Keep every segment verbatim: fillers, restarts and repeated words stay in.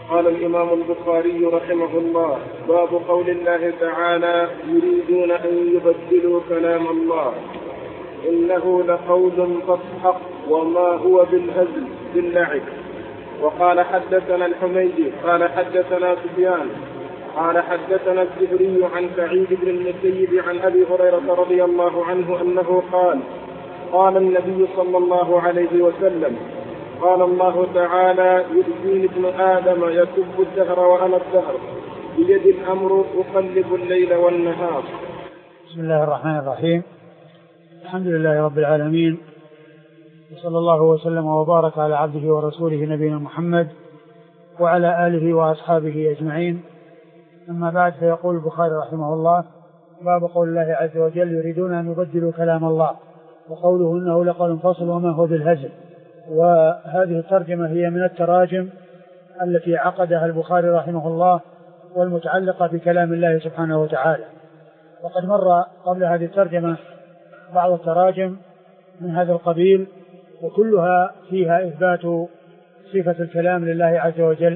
قال الإمام البخاري رحمه الله: باب قول الله تعالى: يريدون أن يبدلوا كلام الله إنه لقول فصحق وما هو بالهزل باللعب. وقال حدثنا الحميدي قال حدثنا سفيان قال حدثنا الزهري عن سعيد بن المسيب عن أبي هريرة رضي الله عنه أنه قال: قال النبي صلى الله عليه وسلم: قال الله تعالى: يؤذيني ابن آدم يسب الدهر وأنا الدهر بيد الأمر أقلب الليل والنهار. بسم الله الرحمن الرحيم. الحمد لله رب العالمين، وصلى الله وسلم وبارك على عبده ورسوله نبينا محمد وعلى آله وأصحابه أجمعين. أما بعد، فيقول البخاري رحمه الله: باب قول الله عز وجل: يريدون أن يبدلوا كلام الله، وقوله إنه لقول فصل وما هو بالهزل. وهذه الترجمة هي من التراجم التي عقدها البخاري رحمه الله والمتعلقة بكلام الله سبحانه وتعالى. وقد مر قبل هذه الترجمة بعض التراجم من هذا القبيل، وكلها فيها إثبات صفة الكلام لله عز وجل،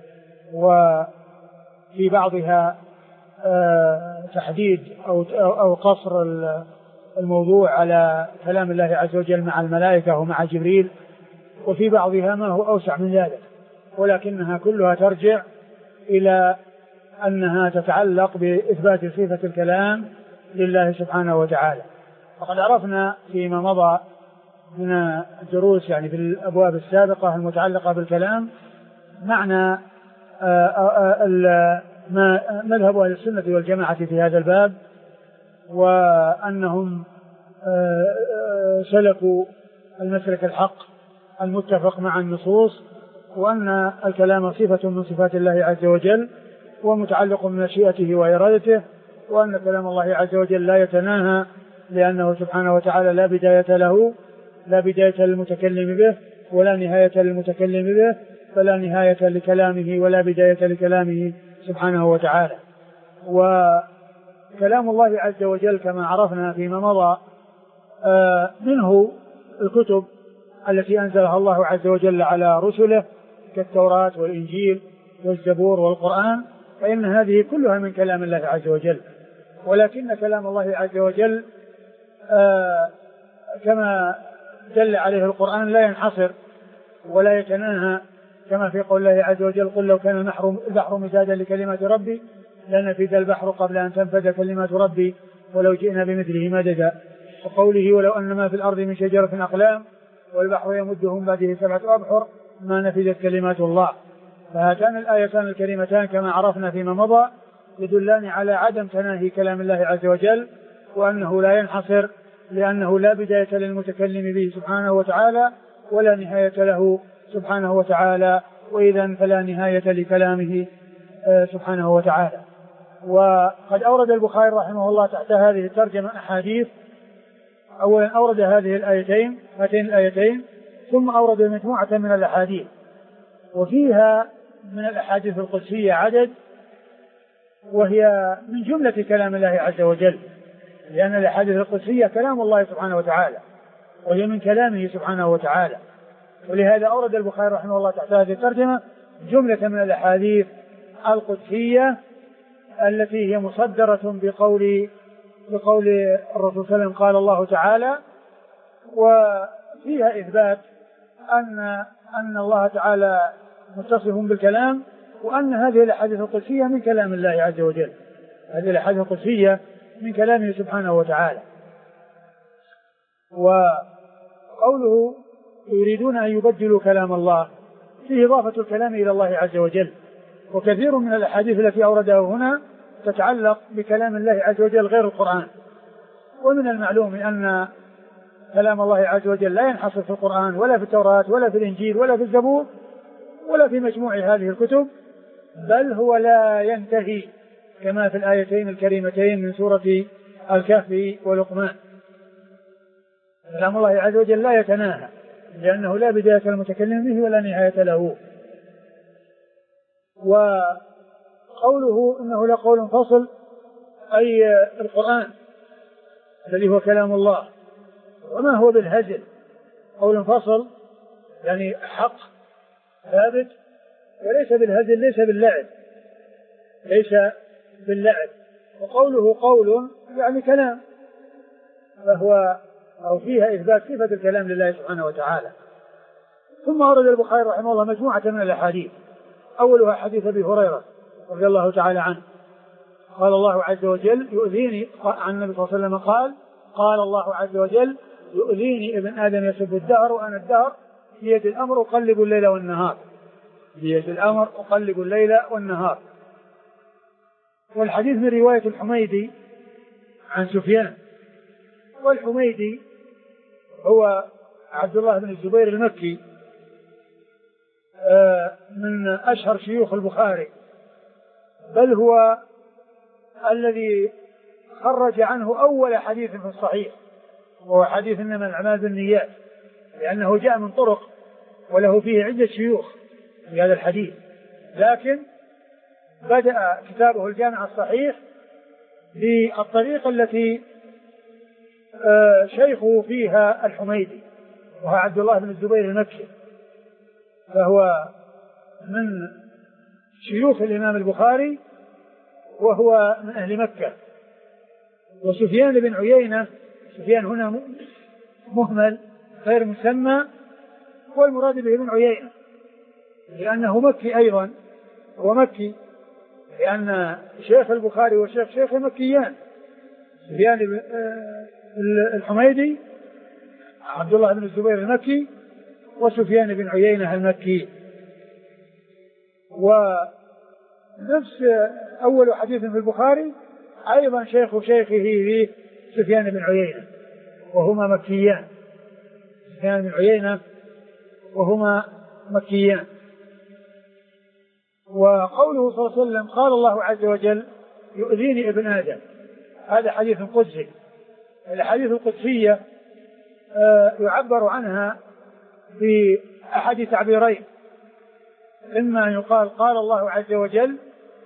وفي بعضها تحديد أو أو قصر الموضوع على كلام الله عز وجل مع الملائكة ومع جبريل، وفي بعضها ما هو أوسع من ذلك، ولكنها كلها ترجع إلى أنها تتعلق بإثبات صفة الكلام لله سبحانه وتعالى. وقد عرفنا فيما مضى من الدروس يعني في الأبواب السابقة المتعلقة بالكلام معنى ما مذهب أهل السنة والجماعة في هذا الباب، وأنهم سلكوا المسلك الحق المتفق مع النصوص، وأن الكلام صفة من صفات الله عز وجل ومتعلق بمشيئته وإرادته، وأن كلام الله عز وجل لا يتناهى، لأنه سبحانه وتعالى لا بداية له، لا بداية للمتكلم به ولا نهاية للمتكلم به، فلا نهاية لكلامه ولا بداية لكلامه سبحانه وتعالى. وكلام الله عز وجل كما عرفنا فيما مضى منه الكتب التي أنزلها الله عز وجل على رسله كالتوراة والإنجيل والزبور والقرآن، فإن هذه كلها من كلام الله عز وجل. ولكن كلام الله عز وجل آه كما دل عليه القرآن لا ينحصر ولا يتناهى، كما في قول الله عز وجل: قل لو كان البحر مدادا لكلمات ربي لنفد البحر قبل أن تنفد كلمات ربي ولو جئنا بمثله مددا. وقوله: ولو أن ما في الأرض من شجرة أقلام والبحر يمده من بعده سبعة أبحر ما نفدت كلمات الله. فهاتان الآيتان الكريمتان كما عرفنا فيما مضى يدلان على عدم تناهي كلام الله عز وجل، وأنه لا ينحصر، لأنه لا بداية للمتكلم به سبحانه وتعالى ولا نهاية له سبحانه وتعالى، وإذا فلا نهاية لكلامه سبحانه وتعالى. وقد أورد البخاري رحمه الله تحت هذه الترجمة أحاديث. أولا أورد هذه الآيتين هاتين الآيتين ثم أورد مجموعة من الأحاديث، وفيها من الأحاديث القدسية عدد، وهي من جملة كلام الله عز وجل، لأن الأحاديث القدسية كلام الله سبحانه وتعالى وهي من كلامه سبحانه وتعالى. ولهذا أورد البخاري رحمه الله تحت هذه الترجمة جملة من الأحاديث القدسية التي هي مصدرة بقول بقول الرسول صلى الله عليه وسلم: قال الله تعالى، وفيها إثبات أن أن الله تعالى متصف بالكلام، وأن هذه الأحاديث القدسية من كلام الله عز وجل. هذه الأحاديث القدسية من كلامه سبحانه وتعالى. وقوله: يريدون أن يبدلوا كلام الله، فيه إضافة الكلام إلى الله عز وجل. وكثير من الأحاديث التي أوردها هنا تتعلق بكلام الله عز وجل غير القرآن. ومن المعلوم أن كلام الله عز وجل لا ينحصر في القرآن ولا في التوراة ولا في الإنجيل ولا في الزبور ولا في مجموع هذه الكتب، بل هو لا ينتهي، كما في الآيتين الكريمتين من سورة الكهف ولقمان. كلام الله عز وجل لا يتناهى، لأنه لا بداية المتكلم به ولا نهاية له. وقوله إنه لقول فصل، أي القرآن الذي هو كلام الله، وما هو بالهزل. قول فصل يعني حق ثابت وليس بالهزل، ليس باللعب، ليس باللعب. وقوله قول يعني كلام، فهو أو فيها إثبات صفة الكلام لله سبحانه وتعالى. ثم أورد البخاري رحمه الله مجموعة من الأحاديث، أولها حديث أبي هريرة رضي الله تعالى عنه قال الله عز وجل يؤذيني، عن النبي صلى الله عليه وسلم قال قال الله عز وجل يؤذيني ابن آدم يسب الدهر وأنا الدهر بيد الأمر أقلب الليل والنهار، بيد الأمر أقلب الليل والنهار. والحديث من رواية الحميدي عن سفيان، والحميدي هو عبد الله بن الزبير المكي من أشهر شيوخ البخاري، بل هو الذي خرج عنه أول حديث في الصحيح، وهو حديث إنما الأعمال بالنيات، لأنه جاء من طرق وله فيه عدة شيوخ في هذا الحديث، لكن بدأ كتابه الجامع الصحيح بالطريقة التي شيخه فيها الحميدي، وهو عبد الله بن الزبير المكي، فهو من شيوخ الإمام البخاري وهو من أهل مكة. وسفيان بن عيينة، سفيان هنا مهمل غير مسمى، والمراد به بن عيينة لأنه مكي أيضا، هو مكي، لأن شيخ البخاري وشيخ شيخ مكيان، سفيان الحميدي عبد الله بن الزبير المكي، وسفيان بن عيينة المكي. ونفس أول حديث في البخاري أيضا شيخ شيخه في سفيان بن عيينة وهما مكيان، سفيان بن عيينة وهما مكيان. وقوله صلى الله عليه وسلم قال الله عز وجل يؤذيني ابن آدم، هذا حديث قدسي. الحديث القدسية يعبر عنها بأحد تعبيرين، إما أن يقال قال الله عز وجل،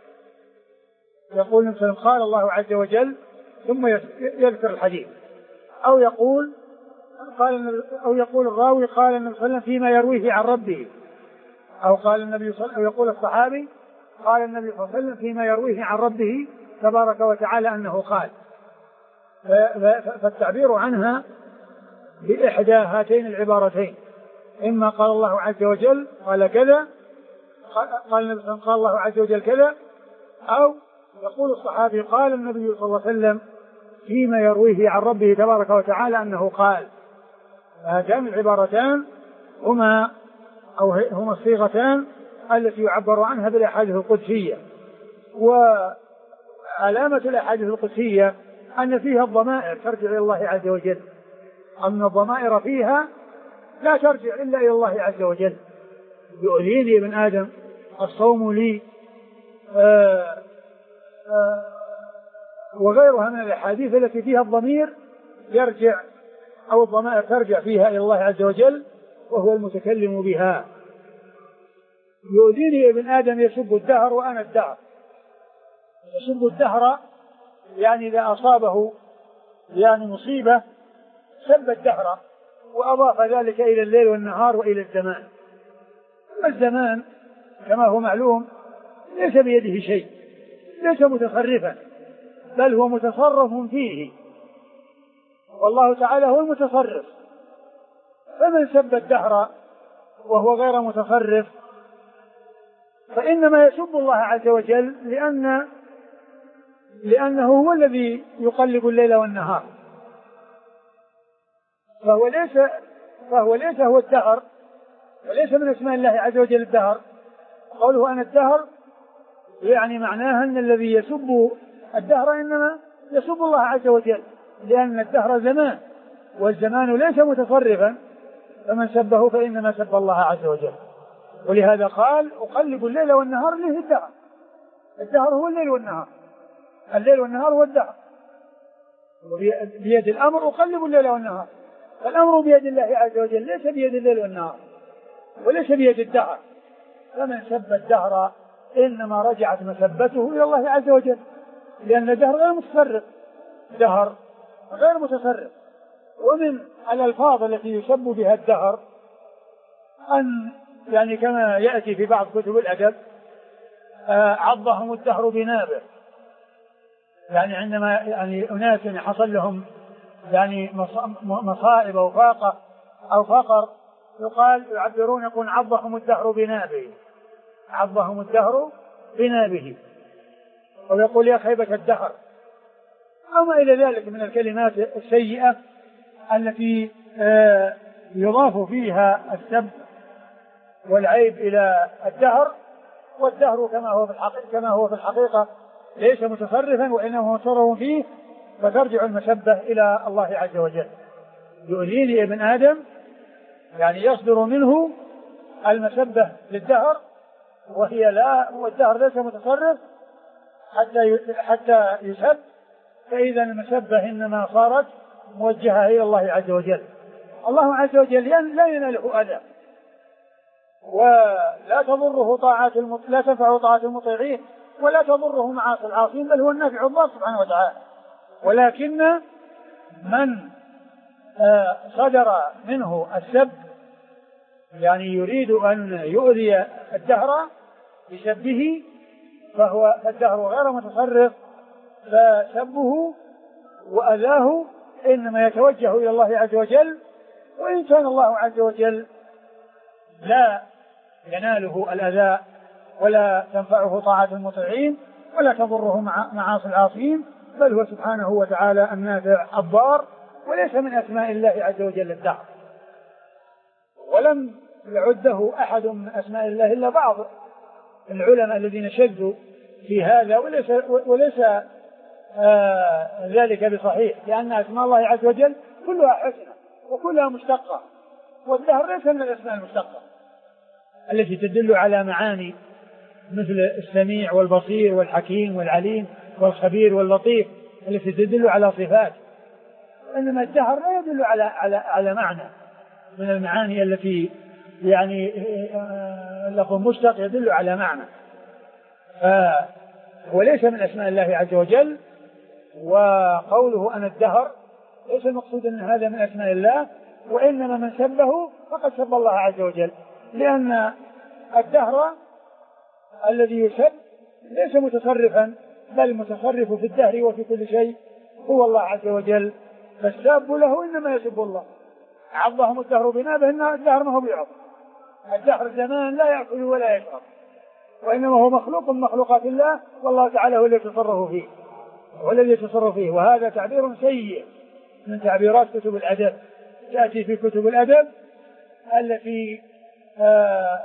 يقول مثلا قال الله عز وجل ثم يذكر الحديث، أو يقول قال أو يقول الراوي قال النبي صلى الله عليه وسلم فيما يرويه عن ربه، أو قال النبي صلى أو يقول الصحابي قال النبي صلى الله عليه وسلم فيما يرويه عن ربه تبارك وتعالى أنه قال. فالتعبير عنها بإحدى هاتين العبارتين، إما قال الله عز وجل قال كذا، قال النبي صلى قال الله عز وجل كذا، أو يقول الصحابي قال النبي صلى الله عليه وسلم فيما يرويه عن ربه تبارك وتعالى أنه قال. هاتان العبارتان هما أو هما الصيغتان التي يعبر عنها بالأحاديث القدسية. وعلامة الأحاديث القدسية أن فيها الضمائر ترجع إلى الله عز وجل، أن الضمائر فيها لا ترجع إلا إلى الله عز وجل. يؤذيني ابن آدم، الصوم لي، آآ آآ وغيرها من الأحاديث التي فيها الضمير يرجع أو الضمائر ترجع فيها إلى الله عز وجل وهو المتكلم بها. يؤذيني ابن آدم يسب الدهر وأنا الدهر. يسب الدهر يعني إذا أصابه يعني مصيبة سب الدهر، وأضاف ذلك إلى الليل والنهار وإلى الزمان. أما الزمان كما هو معلوم ليس بيده شيء، ليس متصرفا، بل هو متصرف فيه، والله تعالى هو المتصرف. فمن سب الدهر وهو غير متصرف فإنما يسب الله عز وجل، لأن لأنه هو الذي يقلب الليل والنهار، فهو ليس فهو ليس هو الدهر، وليس من اسماء الله عز وجل الدهر. قوله أنا الدهر يعني معناها أن الذي يسب الدهر إنما يسب الله عز وجل، لأن الدهر زمان، والزمان ليس متصرفا، فمن سبه فإنما سب الله عز وجل. ولهذا قال أقلب الليل والنهار، له الدهر. الدهر هو الليل والنهار، الليل والنهار هو الدهر، بيد الأمر أقلب الليل والنهار. فالأمر بيد الله عز وجل، ليس بيد الليل والنهار، وليس بيد الدهر. فمن سب الدهر إنما رجعت مسبته إلى الله عز وجل، لأن الدهر غير متصرف، دهر غير متصرف. ومن الألفاظ التي يسب بها الدهر أن يعني كما يأتي في بعض كتب الأدب عضهم الدهر بنابه، يعني عندما يعني أناس حصل لهم يعني مصائب أو فاقة أو فقر يقال يعبرون يقول عضهم الدهر بنابه، عضهم الدهر بنابه، ويقول يا خيبة الدهر، أو ما إلى ذلك من الكلمات السيئة التي يضاف فيها السب والعيب إلى الدهر. والدهر كما هو في الحقيقة كما هو في الحقيقة ليس متصرفا وإنما متصرف فيه، فترجع المسبة إلى الله عز وجل. يؤذيني ابن آدم يعني يصدر منه المسبة للدهر، وهي لا والدهر ليس متصرف حتى حتى يسب، فإذا المسبة إنما صارت موجهة إلى الله عز وجل. الله عز وجل لا يناله أذى ولا تضره طاعات المط... لا تنفع طاعات المطيعين ولا تضره معاصي العاصين، بل هو النافع الله سبحانه وتعالى. ولكن من صدر منه السب يعني يريد أن يؤذي الدهر بسبه، فهو فالدهر غير متصرف، فسبه وأذاه إنما يتوجه إلى الله عز وجل. وإن كان الله عز وجل لا يناله الأذى ولا تنفعه طاعة المطيعين ولا تضره معاصي العاصين، بل هو سبحانه وتعالى النافع الضار، وليس من أسماء الله عز وجل الدهر. ولم يعده أحد من أسماء الله إلا بعض العلماء الذين شذوا في هذا، وليس, وليس آه ذلك بصحيح، لأن أسماء الله عز وجل كلها حسنة وكلها مشتقة، والدهر ليس من الأسماء المشتقة التي تدل على معاني مثل السميع والبصير والحكيم والعليم والخبير واللطيف التي تدل على صفات، إنما الدهر لا يدل على على على معنى من المعاني التي يعني لفظ مشتق يدل على معنى، وليس من أسماء الله عز وجل. وقوله أنا الدهر ليس المقصود أن هذا من أسماء الله، وإنما من سبه فقد سب الله عز وجل، لأن الدهر الذي يسب ليس متصرفا، بل متصرف في الدهر وفي كل شيء هو الله عز وجل، فالساب له إنما يسب الله. عضهم الدهر بنابه، إن الدهر ما هو بيعض، الدهر زمان لا يأكل ولا يشرب، وإنما هو مخلوق من مخلوقات الله، والله تعالى هو الذي يتصرف فيه هو الذي يتصرف فيه. وهذا تعبير سيء من تعبيرات كتب الأدب، تأتي في كتب الأدب التي آه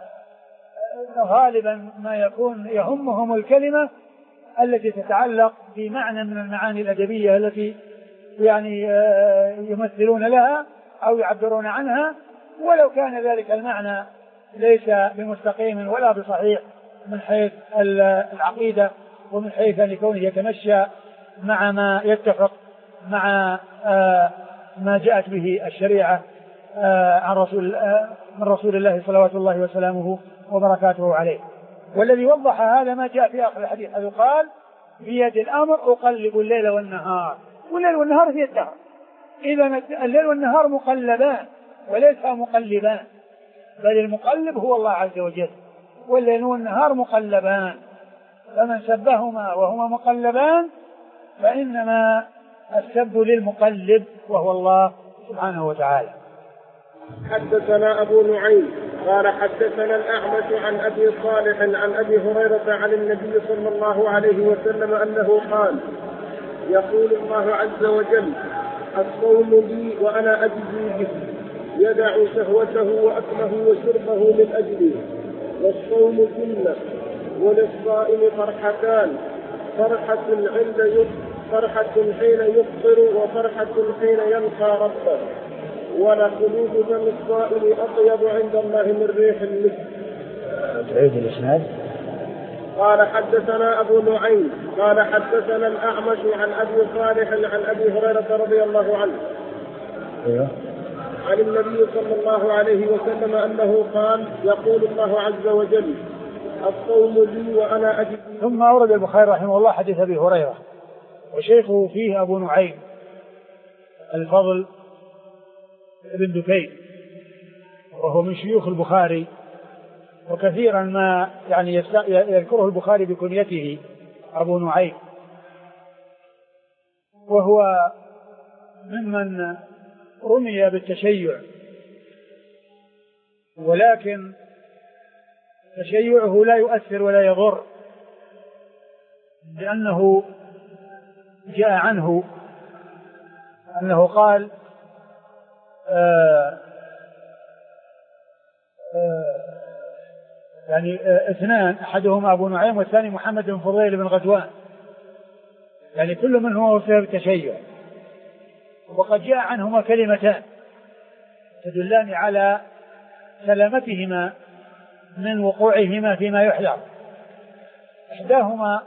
غالبا ما يكون يهمهم الكلمة التي تتعلق بمعنى من المعاني الأدبية التي يعني آه يمثلون لها أو يعبرون عنها، ولو كان ذلك المعنى ليس بمستقيم ولا بصحيح من حيث العقيدة ومن حيث أن كونه يتمشى مع ما يتفق مع آه ما جاءت به الشريعة آه عن رسول آه من رسول الله صلوات الله وسلامه وبركاته عليه. والذي وضح هذا ما جاء في آخر الحديث، حيث قال بيد الأمر أقلب الليل والنهار، والليل والنهار في الدهر، إذا الليل والنهار مقلبان وليس مقلبان، بل المقلب هو الله عز وجل، والليل والنهار مقلبان، فمن سبهما وهما مقلبان فإنما السب للمقلب وهو الله سبحانه وتعالى. حدثنا أبو نعيم قال حدثنا الأعمش عن أبي صالح عن أبي هريرة عن النبي صلى الله عليه وسلم أنه قال يقول الله عز وجل الصوم لي وأنا أجزي به، يدع شهوته وأكله وشربه من أجلي، والصوم جنة، وللصائم فرحتان، فرحة عند يفطر فرحة حين يفطر وفرحة حين يلقى ربه، ولخلود فم الصائم أطيب عند الله من ريح المسك. تعيد الإسناد. قال حدثنا أبو نعيم قال حدثنا الأعمش عن أبي صالح عن أبي هريرة رضي الله عنه أيوه. عن النبي صلى الله عليه وسلم أنه قال يقول الله عز وجل الصوم لي وأنا أجزي. ثم أورد البخاري رحمه الله حديث أبي هريرة، وشيخه فيه أبو نعيم الفضل بن دكين، وهو من شيوخ البخاري وكثيرا ما يعني يذكره البخاري بكنيته أبو نعيم، وهو ممن رمي بالتشيع، ولكن تشيعه لا يؤثر ولا يضر، لأنه جاء عنه أنه قال آآ آآ يعني اثنان، أحدهما أبو نعيم والثاني محمد بن فضيل بن غزوان، يعني كل منهما وصف بالتشيع، وقد جاء عنهما كلمتان تدلان على سلامتهما من وقوعهما فيما يحذر. إحداهما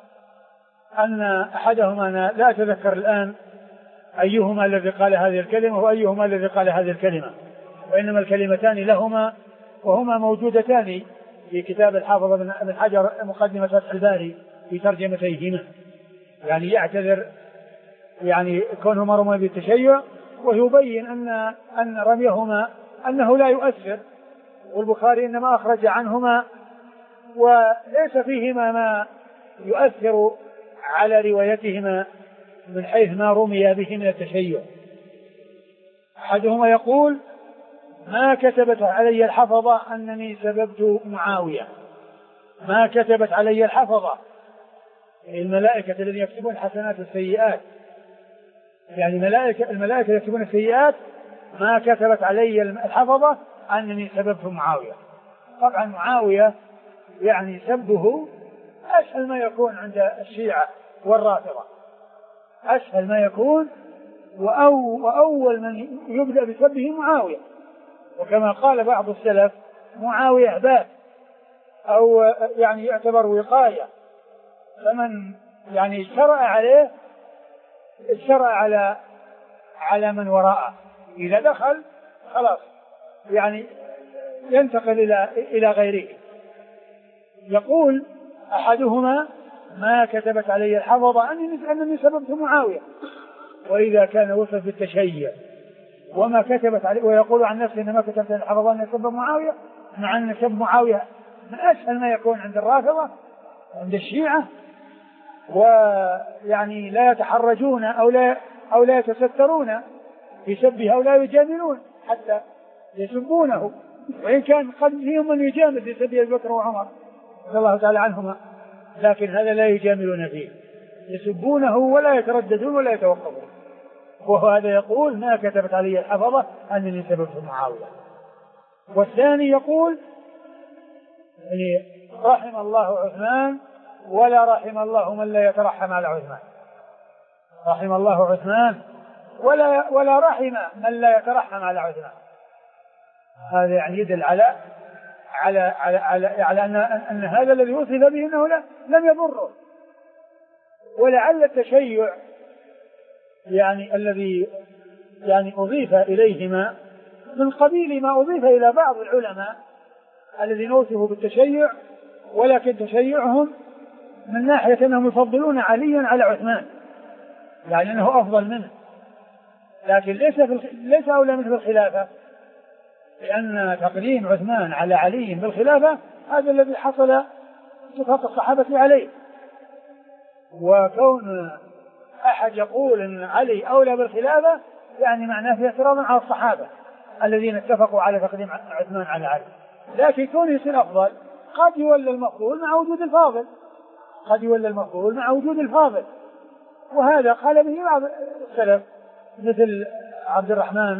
أن أحدهما، أنا لا أتذكر الآن أيهما الذي قال هذه الكلمة وأيهما الذي قال هذه الكلمة، وإنما الكلمتان لهما وهما موجودتان في كتاب الحافظ بن حجر مقدمة فتح الباري في ترجمتيهما، يعني يعتذر يعني كونهما رمي بالتشيع، ويبين أن أن رميهما أنه لا يؤثر، والبخاري إنما أخرج عنهما وليس فيهما ما يؤثر على روايتهما من حيث ما رمي به من التشيع. أحدهما يقول: ما كتبت علي الحفظة أنني سببت معاوية. ما كتبت علي الحفظة الملائكة الذين يكتبون الحسنات والسيئات، يعني الملائكة الملائكة يكتبون السيئات، ما كتبت علي الحفظة أنني سببت معاوية. طبعا معاوية يعني سبه أسهل ما يكون عند الشيعة والرافضة، أسهل ما يكون، وأو وأول من يبدأ بسبه معاوية، وكما قال بعض السلف: معاوية بات، أو يعني يعتبر وقاية، فمن يعني اشترأ عليه اشترأ على على من وراءه، إذا دخل خلاص يعني ينتقل إلى إلى غيره. يقول أحدهما: ما كتبت علي الحفظة أنني أنني سببت معاوية. وإذا كان وصف بالتشيع وما كتبت عليه، ويقول عن نفسه: إنما كتبت علي الحفظة أنني سبب معاوية، مع أن سب معاوية من أسهل ما يكون عند الرافضة عند الشيعة، ويعني لا يتحرجون أو لا أو لا يتسترون في سبه أو لا يجاملون حتى يسبونه، وإن كان قد فيهم من يجامل في سب أبي بكر وعمر رضي الله تعالى عنهما، لكن هذا لا يجاملون فيه، يسبونه ولا يترددون ولا يتوقفون. وهذا يقول: ما كتبت علي الحفظة أنني سببت معاوية. والثاني يقول: يعني رحم الله عثمان ولا رحم الله من لا يترحم على عثمان. رحم الله عثمان ولا ولا رحم من لا يترحم على عثمان. هذا يعني يدل على على على على, على أن أن هذا الذي وصف به أنه لم يضره. ولعل التشيع يعني الذي يعني أضيف إليهما من قبيل ما أضيف إلى بعض العلماء الذين وصفوا بالتشيع، ولكن تشيعهم من ناحية أنهم يفضلون عليا على عثمان، يعني أنه أفضل منه، لكن ليس في ليس أولى منه بالخلافة، لأن تقديم عثمان على علي بالخلافة هذا الذي حصل اتفاق الصحابة عليه. وكون أحد يقول أن علي أولى بالخلافة يعني معناه في اعتراض على الصحابة الذين اتفقوا على تقديم عثمان على علي، لكن كونه يصير أفضل قد يولى المفضول مع وجود الفاضل، قد يولى المفضول مع وجود الفاضل. وهذا قال به بعض السلف مثل عبد الرحمن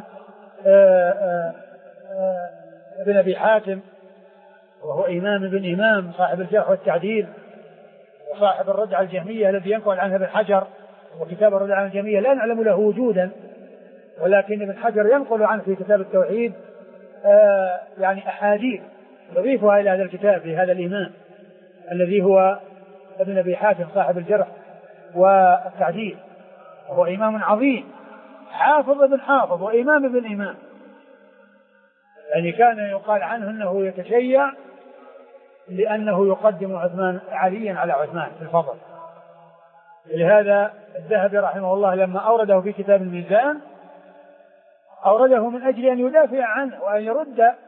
بن أبي حاتم، وهو إمام ابن إمام صاحب الجرح والتعديل وصاحب الردع الجهمية الذي ينقل عنها ابن حجر، وكتاب الردع الجهمية لا نعلم له وجودا، ولكن ابن حجر ينقل عنه في كتاب التوحيد يعني أحاديث يضيفها إلى هذا الكتاب لهذا الإمام الذي هو ابن أبي حاتم صاحب الجرح والتعديل، وهو إمام عظيم حافظ ابن حافظ وإمام ابن إمام، يعني كان يقال عنه أنه يتشيع لأنه يقدم عثمان عليا على عثمان في الفضل. لهذا الذهبي رحمه الله لما أورده في كتاب الميزان أورده من أجل أن يدافع عنه وأن يرد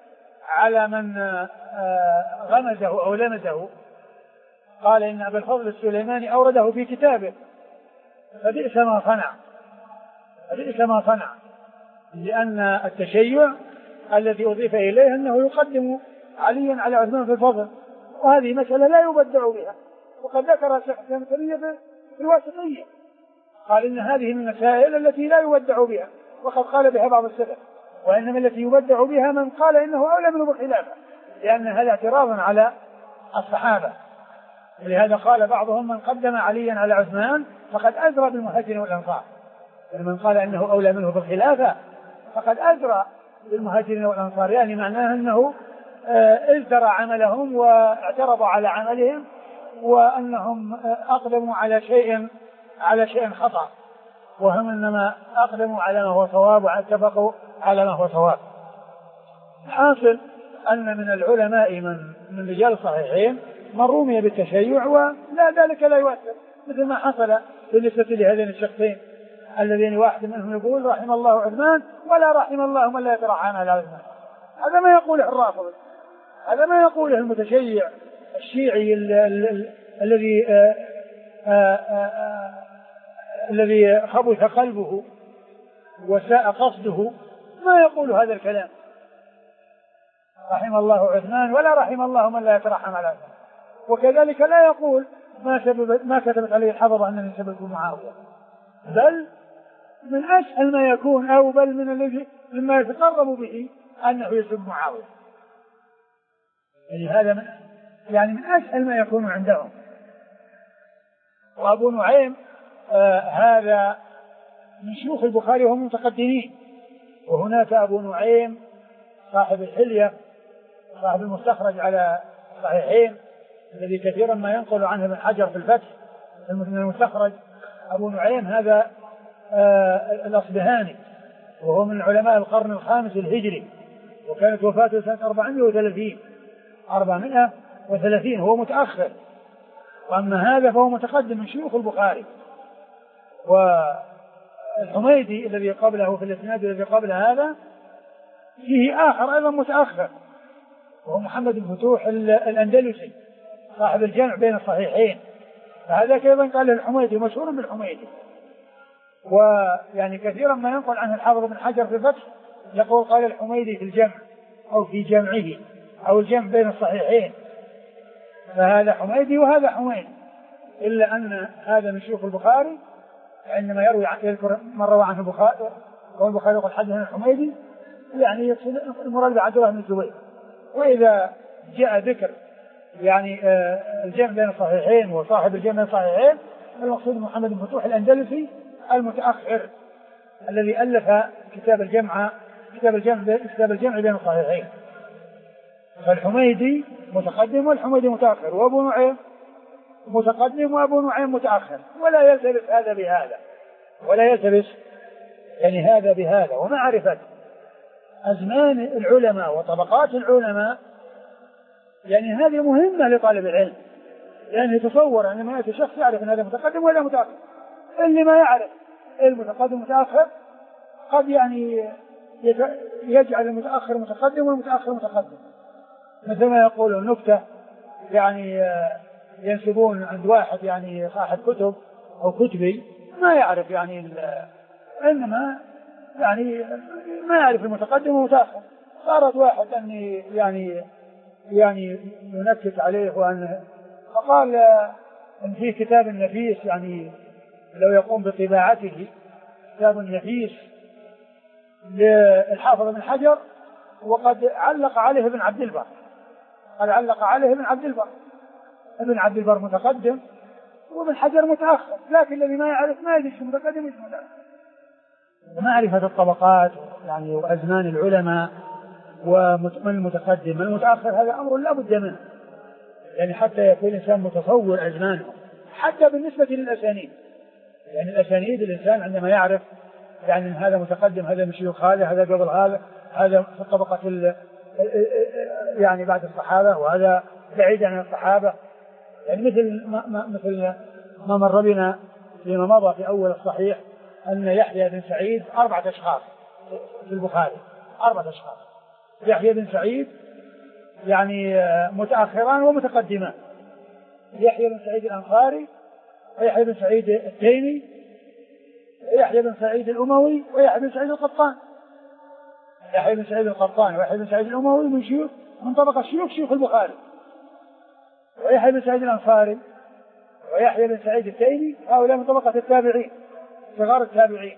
على من غمزه أو لمزه، قال إن أبا الفضل السليماني أورده في كتابه، فبئس ما صنع، فبئس ما صنع، لأن التشيع الذي أضيف إليه أنه يقدم عليا على عثمان في الفضل، وهذه مسألة لا يبدع بها، وقد ذكر شيخ الإسلام تيمية في الواسطية قال إن هذه من المسائل التي لا يبدع بها، وقد قال بها بعض السلف، وإنما التي يبدع بها من قال إنه أولى منه بالخلافة، لأن هذا اعتراض على الصحابة. ولهذا قال بعضهم من قدم عليا على عثمان فقد أزرى بالمهاجرين والأنصار، من قال إنه أولى منه بالخلافة فقد أزرى بالمهاجرين والأنصار، يعني معناه أنه ازدرى عملهم واعترضوا على عملهم، وأنهم أقدموا على شيء على شيء خطأ، وهم إنما أقدموا على ما هو صواب واتفقوا على ما هو صواب. حاصل أن من العلماء من من رجال الصحيحين من رمي بالتشيع ولا ذلك لا يؤثر، مثل ما حصل بالنسبة لهذين الشخصين الذين واحد منهم يقول رحم الله عثمان ولا رحم الله من لا يترحم على عثمان. هذا ما يقوله الرافضي، هذا ما يقوله المتشيع الشيعي الذي الذي خبث قلبه وساء قصده، ما يقول هذا الكلام رحم الله عثمان ولا رحم الله من لا يترحم على عثمان. وكذلك لا يقول ما سبب ما كتبت عليه الحفظة أنني سببت معاوية، بل من أسهل ما يكون أو بل من الذي مما يتقرب به أنه يسب معاوية، يعني هذا من يعني من أسهل ما يكون عندهم. وأبو نعيم آه هذا من شيوخ البخاري وهم متقدمين، وهناك أبو نعيم صاحب الحلية صاحب المستخرج على الصحيحين الذي كثيرا ما ينقل عنه ابن حجر في الفتح من المستخرج. أبو نعيم هذا آه الأصبهاني، وهو من علماء القرن الخامس الهجري، وكانت وفاته سنة أربعمائة وثلاثين أربعمائة وثلاثين، هو متأخر. وأما هذا فهو متقدم من شيوخ البخاري. والحميدي الذي قبله في الإسناد الذي قبل هذا فيه آخر أيضا متأخر، وهو محمد بن فتوح الأندلسي صاحب الجمع بين الصحيحين، فهذا أيضا قال الحميدي مشهور بالحميدي. ويعني كثيرا ما ينقل عنه الحافظ بن حجر في الفتح يقول قال الحميدي في الجمع أو في جمعه أو الجمع بين الصحيحين، فهذا حميدي وهذا حميدي، إلا أن هذا من شيوخ البخاري عندما يروي يذكر من روى عنه البخاري والبخاري يقول حدثنا الحميدي، يعني يقصد المراد بعبد الله بن الزبير. وإذا جاء ذكر يعني الجمع بين الصحيحين وصاحب الجمع بين الصحيحين المقصود محمد بن فتوح الأندلسي المتأخر الذي ألف كتاب الجمع كتاب الجمع كتاب الجمع بين الصحيحين. فالحميدي متقدم والحميدي متأخر، وأبو نعيم متقدم وأبو نعيم متأخر، ولا يلتبس هذا بهذا ولا يلتبس يعني هذا بهذا. ومعرفة أزمان العلماء وطبقات العلماء يعني هذه مهمة لطالب العلم، لأنه يعني يتصور أن ما يأتي شخص يعرف أن هذا متقدم ولا متأخر. اللي ما يعرف المتقدم متأخر قد يعني يجعل المتأخر متقدم والمتأخر متقدم، مثل ما يقول النكتة يعني ينسبون عند واحد يعني صاحب كتب أو كتبي ما يعرف يعني إنما يعني ما يعرف المتقدم والمتأخر، صارت واحد أني يعني يعني ينكت عليه وأن فقال إن في كتاب نفيس يعني لو يقوم بطباعته كتاب نفيس للحافظ بن حجر وقد علق عليه ابن عبد البر، قد علق عليه ابن عبد البر ابن عبد البر متقدم وابن حجر متأخر، لكن الذي ما يعرف ما يدري شو متقدم وشو متأخر. معرفة الطبقات يعني وأزمان العلماء ومن المتقدم المتأخر هذا أمر لا بد منه، يعني حتى يكون الإنسان متصور أزمانه، حتى بالنسبة للأسانيد. يعني الأسانيد الإنسان عندما يعرف يعني هذا متقدم هذا من شيوخ هذا هذا قبل هذا هذا في الطبقة يعني بعد الصحابة وهذا بعيد عن الصحابة، يعني مثل ما مثل ما مر بنا فيما مضى في أول الصحيح أن يحيى بن سعيد أربعة أشخاص في البخاري، أربعة أشخاص. يحيى بن سعيد يعني متأخران ومتقدمان، يحيى بن سعيد الأنصاري ويحيى بن سعيد التيمي ويحيى بن سعيد الأموي ويحيى بن سعيد القطان. يحيى بن سعيد القطان ويحيى بن سعيد الأموي من شيوخ من طبقة شيوخ شيوخ البخاري، ويحيى بن سعيد الأنصاري ويحيى بن سعيد التيمي هؤلاء من طبقة التابعين صغار التابعين.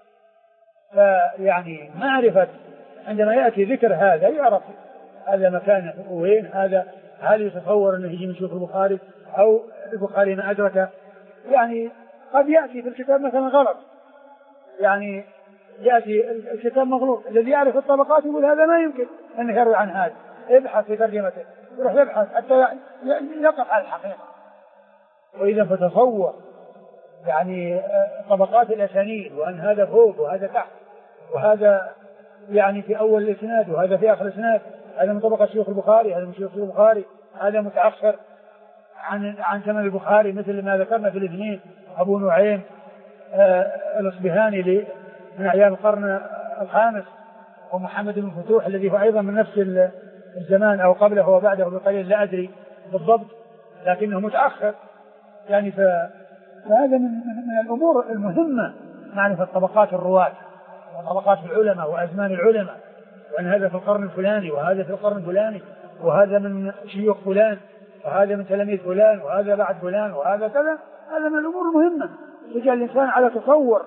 فيعني معرفة عندما يأتي ذكر هذا يعرف هذا مكانه وين، هذا هل يتصور أنه يجي من شيوخ البخاري أو البخاري ما أدركه. يعني قد يأتي في الكتاب مثلا غلط، يعني يأتي الكتاب مغلوط، الذي يعرف الطبقات يقول هذا ما يمكن أن يروي عن هذا، ابحث في ترجمته، يروح يبحث حتى يقف على الحقيقة. وإذا فتصور يعني طبقات الأسانيد وأن هذا فوق وهذا تحت وهذا يعني في أول الإسناد وهذا في آخر الإسناد، هذا من طبقة شيوخ البخاري، هذا من شيوخ البخاري، هذا متأخر عن عن زمن البخاري مثل ما ذكرنا في الاثنين أبو نعيم آه الأصبهاني من أعيان القرن الخامس، ومحمد بن فتوح الذي هو أيضا من نفس الزمان أو قبله وبعده بقليل لا أدري بالضبط لكنه متأخر. يعني فهذا من, من الأمور المهمة معرفة طبقات الرواة وطبقات العلماء وأزمان العلماء، وأن هذا في القرن الفلاني وهذا في القرن الفلاني وهذا من شيوخ فلان وهذا من تلاميذ فلان وهذا بعد فلان وهذا كذا. هذا من الأمور المهمة يجعل الإنسان على تصور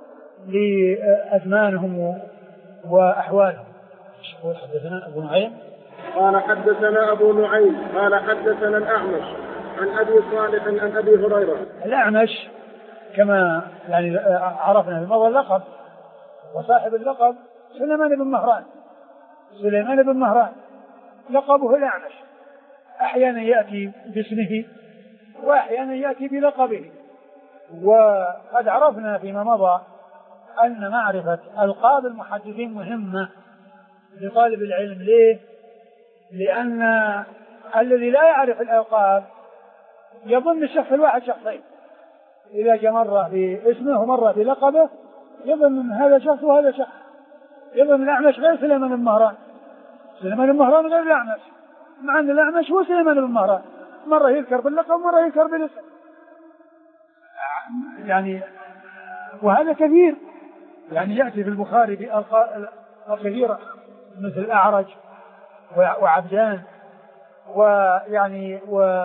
لأزمانهم وأحوالهم. حدثنا أبو نعيم قال حدثنا أبو نعيم قال حدثنا الأعمش عن أبي صالح عن أبي هريرة. الأعمش كما يعني عرفنا بمضى اللقب، وصاحب اللقب سليمان بن مهران. سليمان بن مهران لقبه الأعمش، أحيانا يأتي باسمه وأحيانا يأتي بلقبه. وقد عرفنا فيما مضى أن معرفة ألقاب المحدثين مهمة لطالب العلم. ليه؟ لأن الذي لا يعرف الألقاب يظن الشخص الواحد شخصين، إذا جاء مرة باسمه ومرة بلقبه يظن أن هذا شخص وهذا شخص، يظن الأعمش غير سليمان بن مهران، سليمان بن مهران غير الأعمش، مع أن الأعمش هو سليمان بن مهران، مرة يذكر باللقب ومرة يذكر بالاسم. يعني وهذا كثير، يعني يأتي في البخاري بألقاب كثيرة مثل الأعرج وعبدان ويعني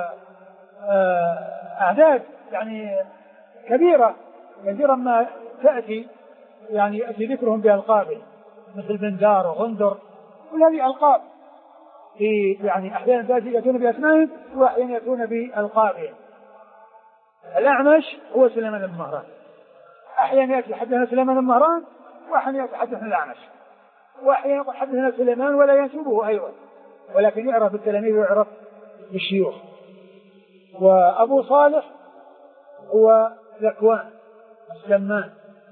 وأعداد يعني كبيرة كثيرا ما تأتي يعني يأتي ذكرهم بألقابه مثل بندار وغندر، وهذه ألقاب في يعني أحيانا يأتون بأسمائهم وأحيانا يأتون بألقابهم. الأعمش هو سليمان بن مهران، أحيانا يأتي حدثنا سليمان بن مهران وأحيانا يأتي حدثنا الأعمش، وأحيانا يقول حدثنا سليمان ولا ينسبه أيضا، ولكن يعرف بالتلاميذ ويعرف بالشيوخ. وأبو صالح هو ذكوان السمان،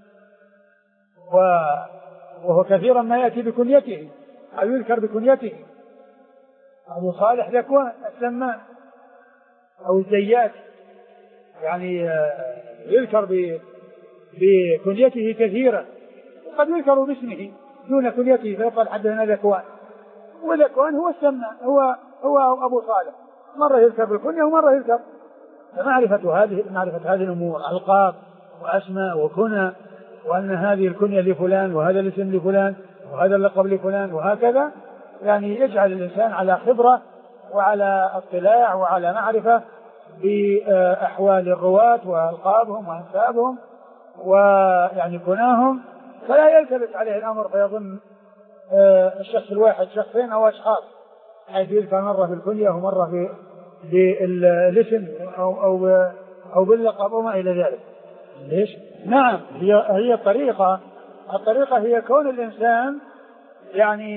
وهو كثيرا ما يأتي بكنيته أو يذكر بكنيته. أبو صالح ذكوان السمان أو الزيات، يعني يذكر بكنيته كثيرا، وقد يذكر باسمه دون كنيته فيقال حدثنا ذكوان، وذكوان هو السمان هو هو أبو صالح، مرة يذكر بالكنية ومرة يذكر. فمعرفة هذه معرفة هذه الأمور ألقاب وأسماء وكنى، وأن هذه الكنية لفلان وهذا الاسم لفلان وهذا اللقب لفلان وهكذا، يعني يجعل الإنسان على خبرة وعلى اطلاع وعلى معرفة بأحوال الرواة وألقابهم وأنسابهم ويعني كناهم، فلا يلتبس عليه الأمر فيظن الشخص الواحد شخصين أو أشخاص، حيث يذكر مرة في الكنية ومرة في بالاسم أو أو أو باللقب وما إلى ذلك. ليش؟ نعم، هي هي الطريقة الطريقة هي كون الإنسان يعني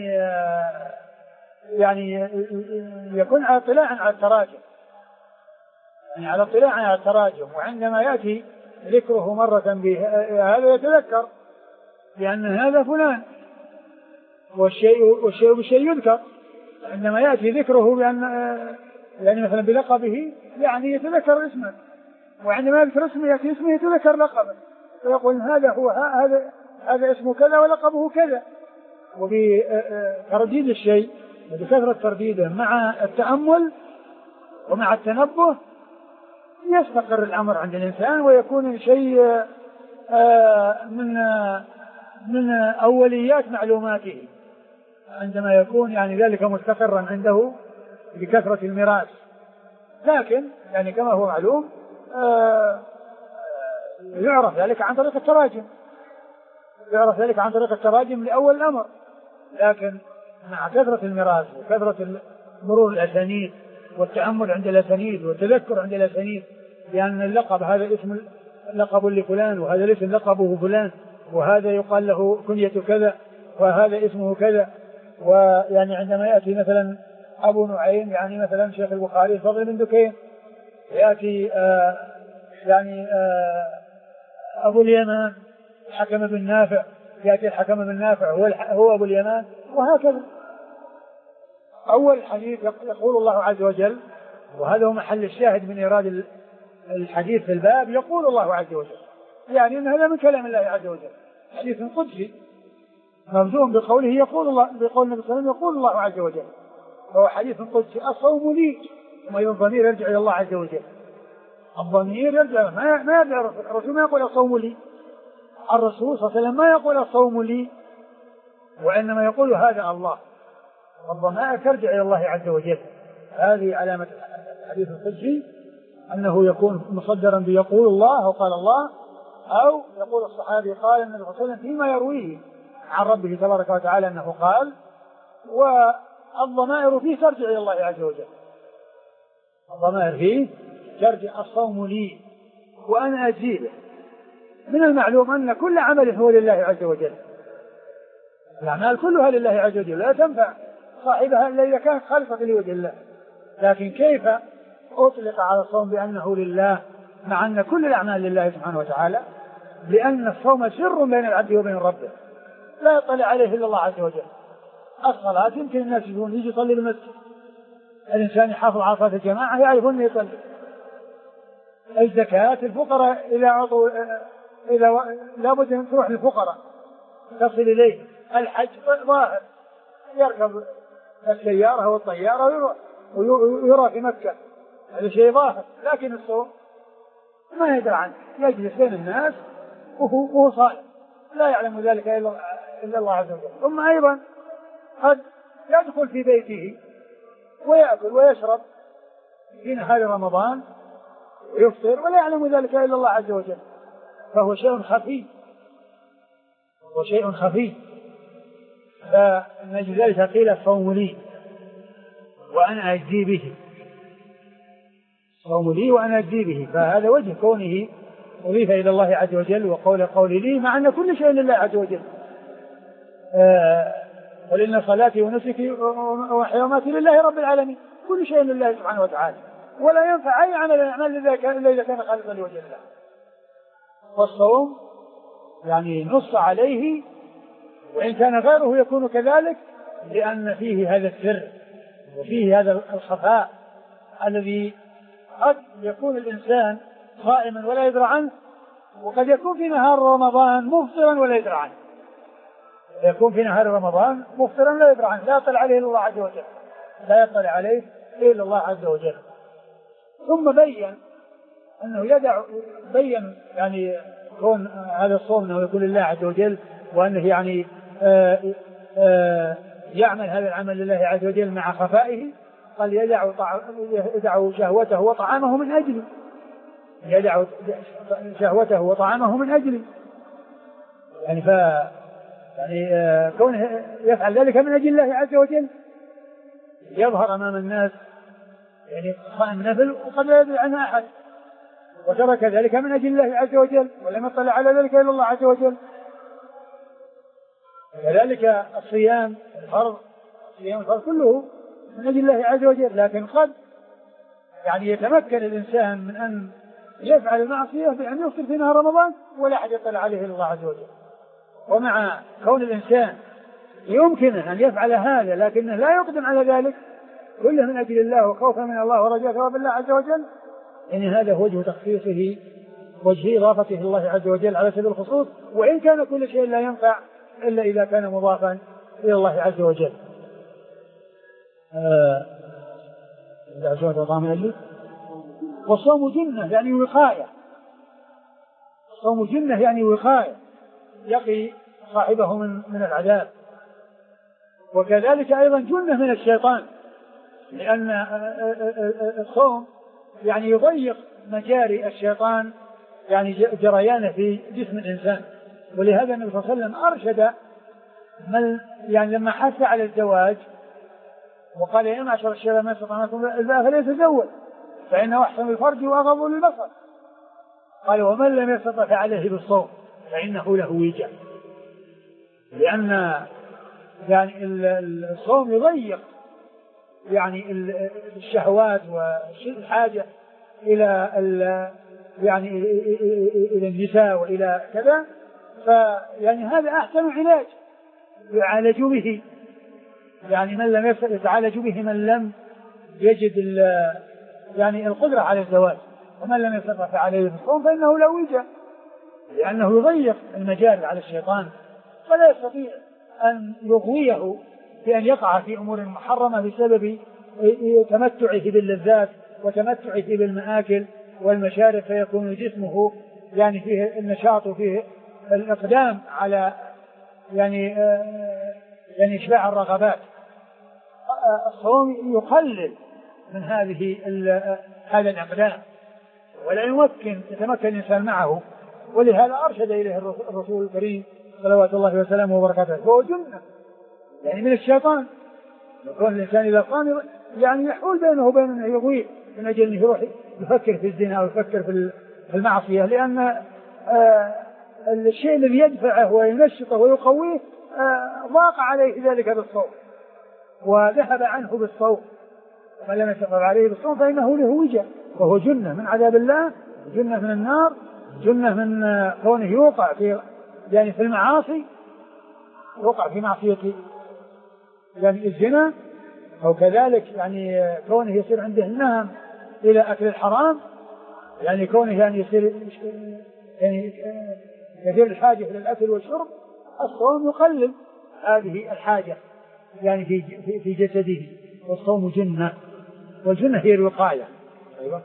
يعني يكون على اطلاع على التراجم، يعني على اطلاع على التراجم، وعندما يأتي ذكره مرة به هذا يتذكر لأن هذا فلان، والشيء والشيء بالشيء يذكر. عندما يأتي ذكره بأن يعني مثلا بلقبه يعني يتذكر اسمه، وعندما يذكر اسمه يأتي اسمه يتذكر لقبه، فيقول هذا هو هذا هذا اسمه كذا ولقبه كذا. وبترديد الشيء بكثرة ترديده مع التأمل ومع التنبه يستقر الأمر عند الإنسان ويكون شيء من من أوليات معلوماته عندما يكون يعني ذلك مستقرا عنده بكثرة المراس. لكن يعني كما هو معلوم يعرف ذلك عن طريق التراجم يعرف ذلك عن طريق التراجم لأول الأمر. لكن مع كثرة المراس وكثرة مرور الأسانيد والتأمل عند الأسانيد والتذكر عند الأسانيد لأن اللقب هذا اسم لقب لفلان وهذا الاسم لقبه فلان وهذا يقال له كنية كذا وهذا اسمه كذا. ويعني عندما يأتي مثلا أبو نعيم يعني مثلا شيخ البخاري الفضل بن دكين يأتي آه يعني آه أبو اليمان حكم بن نافع يأتي الحكم بن نافع هو, هو أبو اليمان وهكذا. أول حديث يقول الله عز وجل وهذا هو محل الشاهد من إيراد الحديث في الباب يقول الله عز وجل يعني أن هذا من كلام الله عز وجل حديث قدسي مرجوم بقوله يقول الله بقول النبي صلى الله عليه وسلم يقول الله عز وجل هو حديث قدسي الصوم لي ثم الضمير يرجع إلى الله عز وجل. الضمير يرجع ما ما يرجع الرسول ما يقول الصوم لي الرسول صلى الله عليه وسلم ما يقول الصوم لي وإنما يقول هذا الله والضمائر ترجع إلى الله عز وجل. هذه علامة الحديث القدسي أنه يكون مصدرا بيقول الله وقال الله أو يقول الصحابي قال النبي صلى الله عليه وسلم فيما يرويه عن ربه تبارك وتعالى أنه قال والضمائر فيه ترجع إلى الله عز وجل. الضمائر فيه ترجع الصوم لي وأنا أجزيه. من المعلوم أن كل عمل هو لله عز وجل الأعمال كلها لله عز وجل لا تنفع صاحبها إلا إذا كانت خالصة لوجه الله. لكن كيف أطلق على الصوم بأنه لله مع أن كل الأعمال لله سبحانه وتعالى لأن الصوم سر بين العبد وبين ربه لا يطلع عليه إلا الله عز وجل. الصلاة يمكن الناس يقولون يجي يصلي بالمسجد الإنسان يحافظ على صلاة الجماعة يعرفون يصلي. الزكاة الفقراء إذا عطوا إذا و... لابد أن تروح للفقراء تصل إليه. الحج ظاهر يركب السيارة والطيارة ويروح ويرى في مكة هذا شيء ظاهر. لكن الصوم ما يدري عنه يجلس بين الناس وهو, وهو صائم لا يعلم ذلك إلا الله عز وجل. ثم أيضا قد يدخل في بيته ويأكل ويشرب في نهار رمضان ويفطر ولا يعلم ذلك إلا الله عز وجل. فهو شيء خفي هو شيء خفي. فمن ذلك قيل الصوم لي وأنا أجزي به الصوم لي وأنا أجزي به. فهذا وجه كونه أضيف إلى الله عز وجل وقول قولي لي مع أن كل شيء لله عز وجل. قل إن صلاتي ونسكي ومحياي ومماتي لله رب العالمين كل شيء لله سبحانه وتعالى ولا ينفع أي عمل الأعمال إلا إذا كان خالصا لوجه الله. والصوم يعني نص عليه وإن كان غيره يكون كذلك لأن فيه هذا السر وفيه هذا الخفاء الذي قد يكون الإنسان صائما ولا يدرى عنه وقد يكون في نهار رمضان مفطرا ولا يدرى عنه. يكون في نهار رمضان مفطرا لا يدرى عنه لا يطلع عليه إلا الله عز وجل لا يطلع عليه إلا الله عز وجل. ثم بين أنه يدع بين يعني كون هذا الصوم أنه يكون لله عز وجل وأنه يعني آآ آآ يعمل هذا العمل لله عز وجل مع خفائه. قال يدع, يدع شهوته وطعامه من أجله يدع شهوته وطعامه من أجله يعني ف يعني كونه يفعل ذلك من أجل الله عز وجل يظهر أمام الناس يعني صائم نفل وقد لا يدري عنه أحد وترك ذلك من أجل الله عز وجل ولم يطلع على ذلك إلا الله عز وجل. كذلك الصيام الفرض الصيام الفرض كله من أجل الله عز وجل. لكن قد يعني يتمكن الإنسان من أن يفعل المعصية بأن يفطر في نهار رمضان ولا أحد يطلع عليه إلا الله عز وجل. ومع كون الإنسان يمكنه أن يفعل هذا لكنه لا يقدم على ذلك كله من أجل الله وخوفا من الله ورجاء ثواب الله عز وجل إن هذا وجه تخصيصه وجه إضافته الله عز وجل على سبيل الخصوص وإن كان كل شيء لا ينفع إلا إذا كان مضافا إلى الله عز وجل. آه إذا زوجت طعام الليل. والصوم جنة يعني وقاية، الصوم جنة يعني وقاية يقي صاحبه من من العذاب، وكذلك أيضا جنة من الشيطان، لأن الصوم يعني يضيق مجاري الشيطان يعني جريانه في جسم الإنسان. ولهذا النبي صلى الله عليه وسلم أرشد من يعني لما حث على الزواج وقال يا معشر الشباب من استطاع منكم الباء فليتزوج فإنه أحسن الفرج وأغض للبصر. قال ومن لم يستطع فعليه بالصوم فإنه له وجاء، لأن يعني الصوم يضيق يعني الشهوات والحاجة إلى يعني إلى النساء وإلى كذا، فيعني هذا أحسن علاج يعالج به، يعني من لم يتعالج به من لم يجد يعني القدرة على الزواج، ومن لم يستطع فعليه بالصوم فإنه لا وجه، لأنه يضيق المجال على الشيطان فلا يستطيع أن يغويه بأن يقع في أمور محرمة بسبب تمتعه باللذات وتمتعه بالمآكل والمشارب، فيكون جسمه يعني فيه النشاط وفيه الإقدام على يعني يعني إشباع الرغبات. الصوم يقلل من هذه هذا الإقدام ولا يمكن يتمكن الإنسان معه، ولهذا أرشد إليه الرسول الكريم صلوات الله وسلامه وبركاته. فهو جنة يعني من الشيطان، يكون الإنسان إذا صام يعني يحول بينه وبين أنه يغويه من أجل أنه يروح يفكر في الزنا أو يفكر في المعصية، لأن آه الشيء الذي يدفعه وينشطه ويقويه آه ضاق عليه ذلك بالصوم وذهب عنه بالصوم، ومن لم يستطع عليه بالصوم فإنه له وجه، وهو جنة من عذاب الله، جنة من النار، جنة من آه كونه يوقع في يعني في المعاصي، يوقع في معصية يعني الزنا، أو كذلك يعني كونه يصير عنده النهم إلى أكل الحرام، يعني كونه يعني يصير يعني كثير الحاجة إلى الأكل والشرب. الصوم يقلل هذه الحاجة يعني في في جسده، والصوم جنة، والجنة هي الوقاية. أيوة.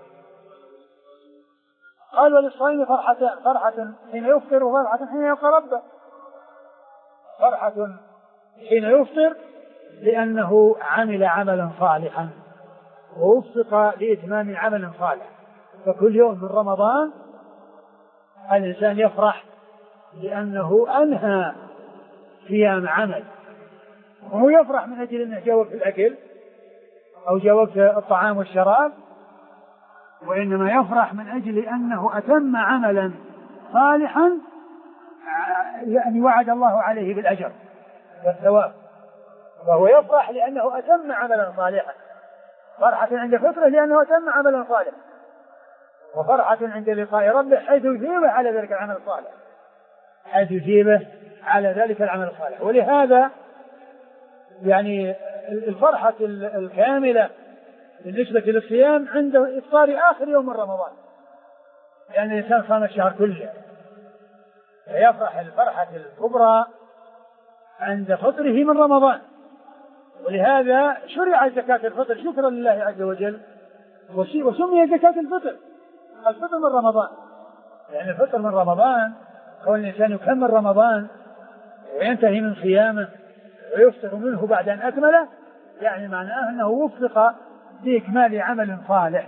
قال وللصائم فرحتان، فرحة حين يفطر وفرحة حين يلقى ربه. فرحة حين يفطر لأنه عمل عملا صالحا ووفق لإتمام عمل صالح، فكل يوم من رمضان الإنسان يفرح لأنه أنهى صيام عمل، وهو يفرح من أجل أنه جاء وقت الأكل أو جاء وقت الطعام والشراب، وإنما يفرح من أجل أنه أتم عملا صالحا يعني وعد الله عليه بالأجر والثواب، فهو يفرح لأنه أتم عملا صالحا. فرحة عند فطره لأنه أتم عملا صالحا، وفرحة عند لقاء ربه حيث يثيبه على ذلك العمل الصالح، حيث يثيبه على ذلك العمل الصالح. ولهذا يعني الفرحة الكاملة بالنسبة للصيام عند إفطار آخر يوم من رمضان، لأن يعني الإنسان صام الشهر كله، فيفرح الفرحة الكبرى عند فطره من رمضان. ولهذا شرعت زكاة الفطر شكرا لله عز وجل، وسمي زكاة الفطر الفطر من رمضان، لأن يعني الفطر من رمضان كون الإنسان يكمل رمضان وينتهي من صيامه ويفطر منه بعد أن أكمله، يعني معناه أنه وفق بإكمال عمل صالح.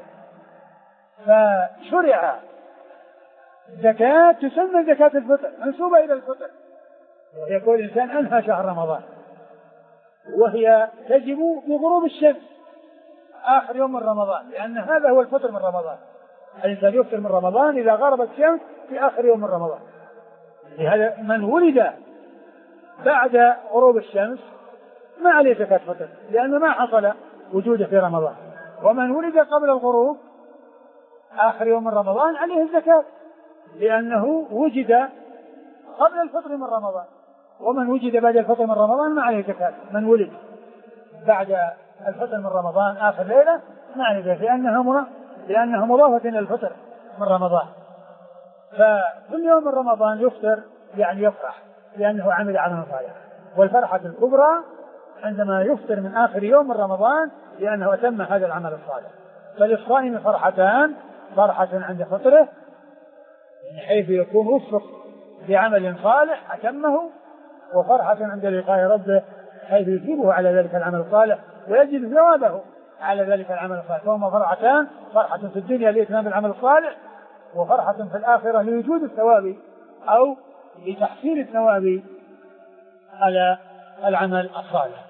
فشرع زكاة تسمى زكاة الفطر منسوبة إلى الفطر، وهي كون الإنسان أنهى شهر رمضان، وهي تجب بغروب الشمس آخر يوم من رمضان، لأن هذا هو الفطر من رمضان. الإنسان يفطر من رمضان إذا غربت الشمس في آخر يوم من رمضان. لهذا من ولد بعد غروب الشمس ما عليه زكاة فطر، لأنه ما حصل وجوده في رمضان. ومن ولد قبل الغروب آخر يوم من رمضان عليه الزكاة، لأنه وجد قبل الفطر من رمضان. ومن وجد بعد الفطر من رمضان ما عليه زكاة. من ولد بعد الفطر من رمضان آخر ليلة ما عليه زكاة، لأنها لأنها مضافة إلى الفطر من رمضان. فكل يوم من رمضان يفطر يعني يفرح لأنه عمل عملا صالحا. والفرحة الكبرى عندما يفطر من آخر يوم من رمضان لأنه أتم هذا العمل الصالح. فللصائم فرحتان، فرحة عند فطره من حيث يكون وفق بعمل صالح أتمه، وفرحة عند لقاء ربه حيث يثيبه على ذلك العمل الصالح ويجد ثوابه على ذلك العمل الصالح. فهما فرحتان، فرحة في الدنيا لإتمام العمل الصالح، وفرحة في الآخرة لوجود الثواب أو لتحصيل الثواب على العمل الصالح.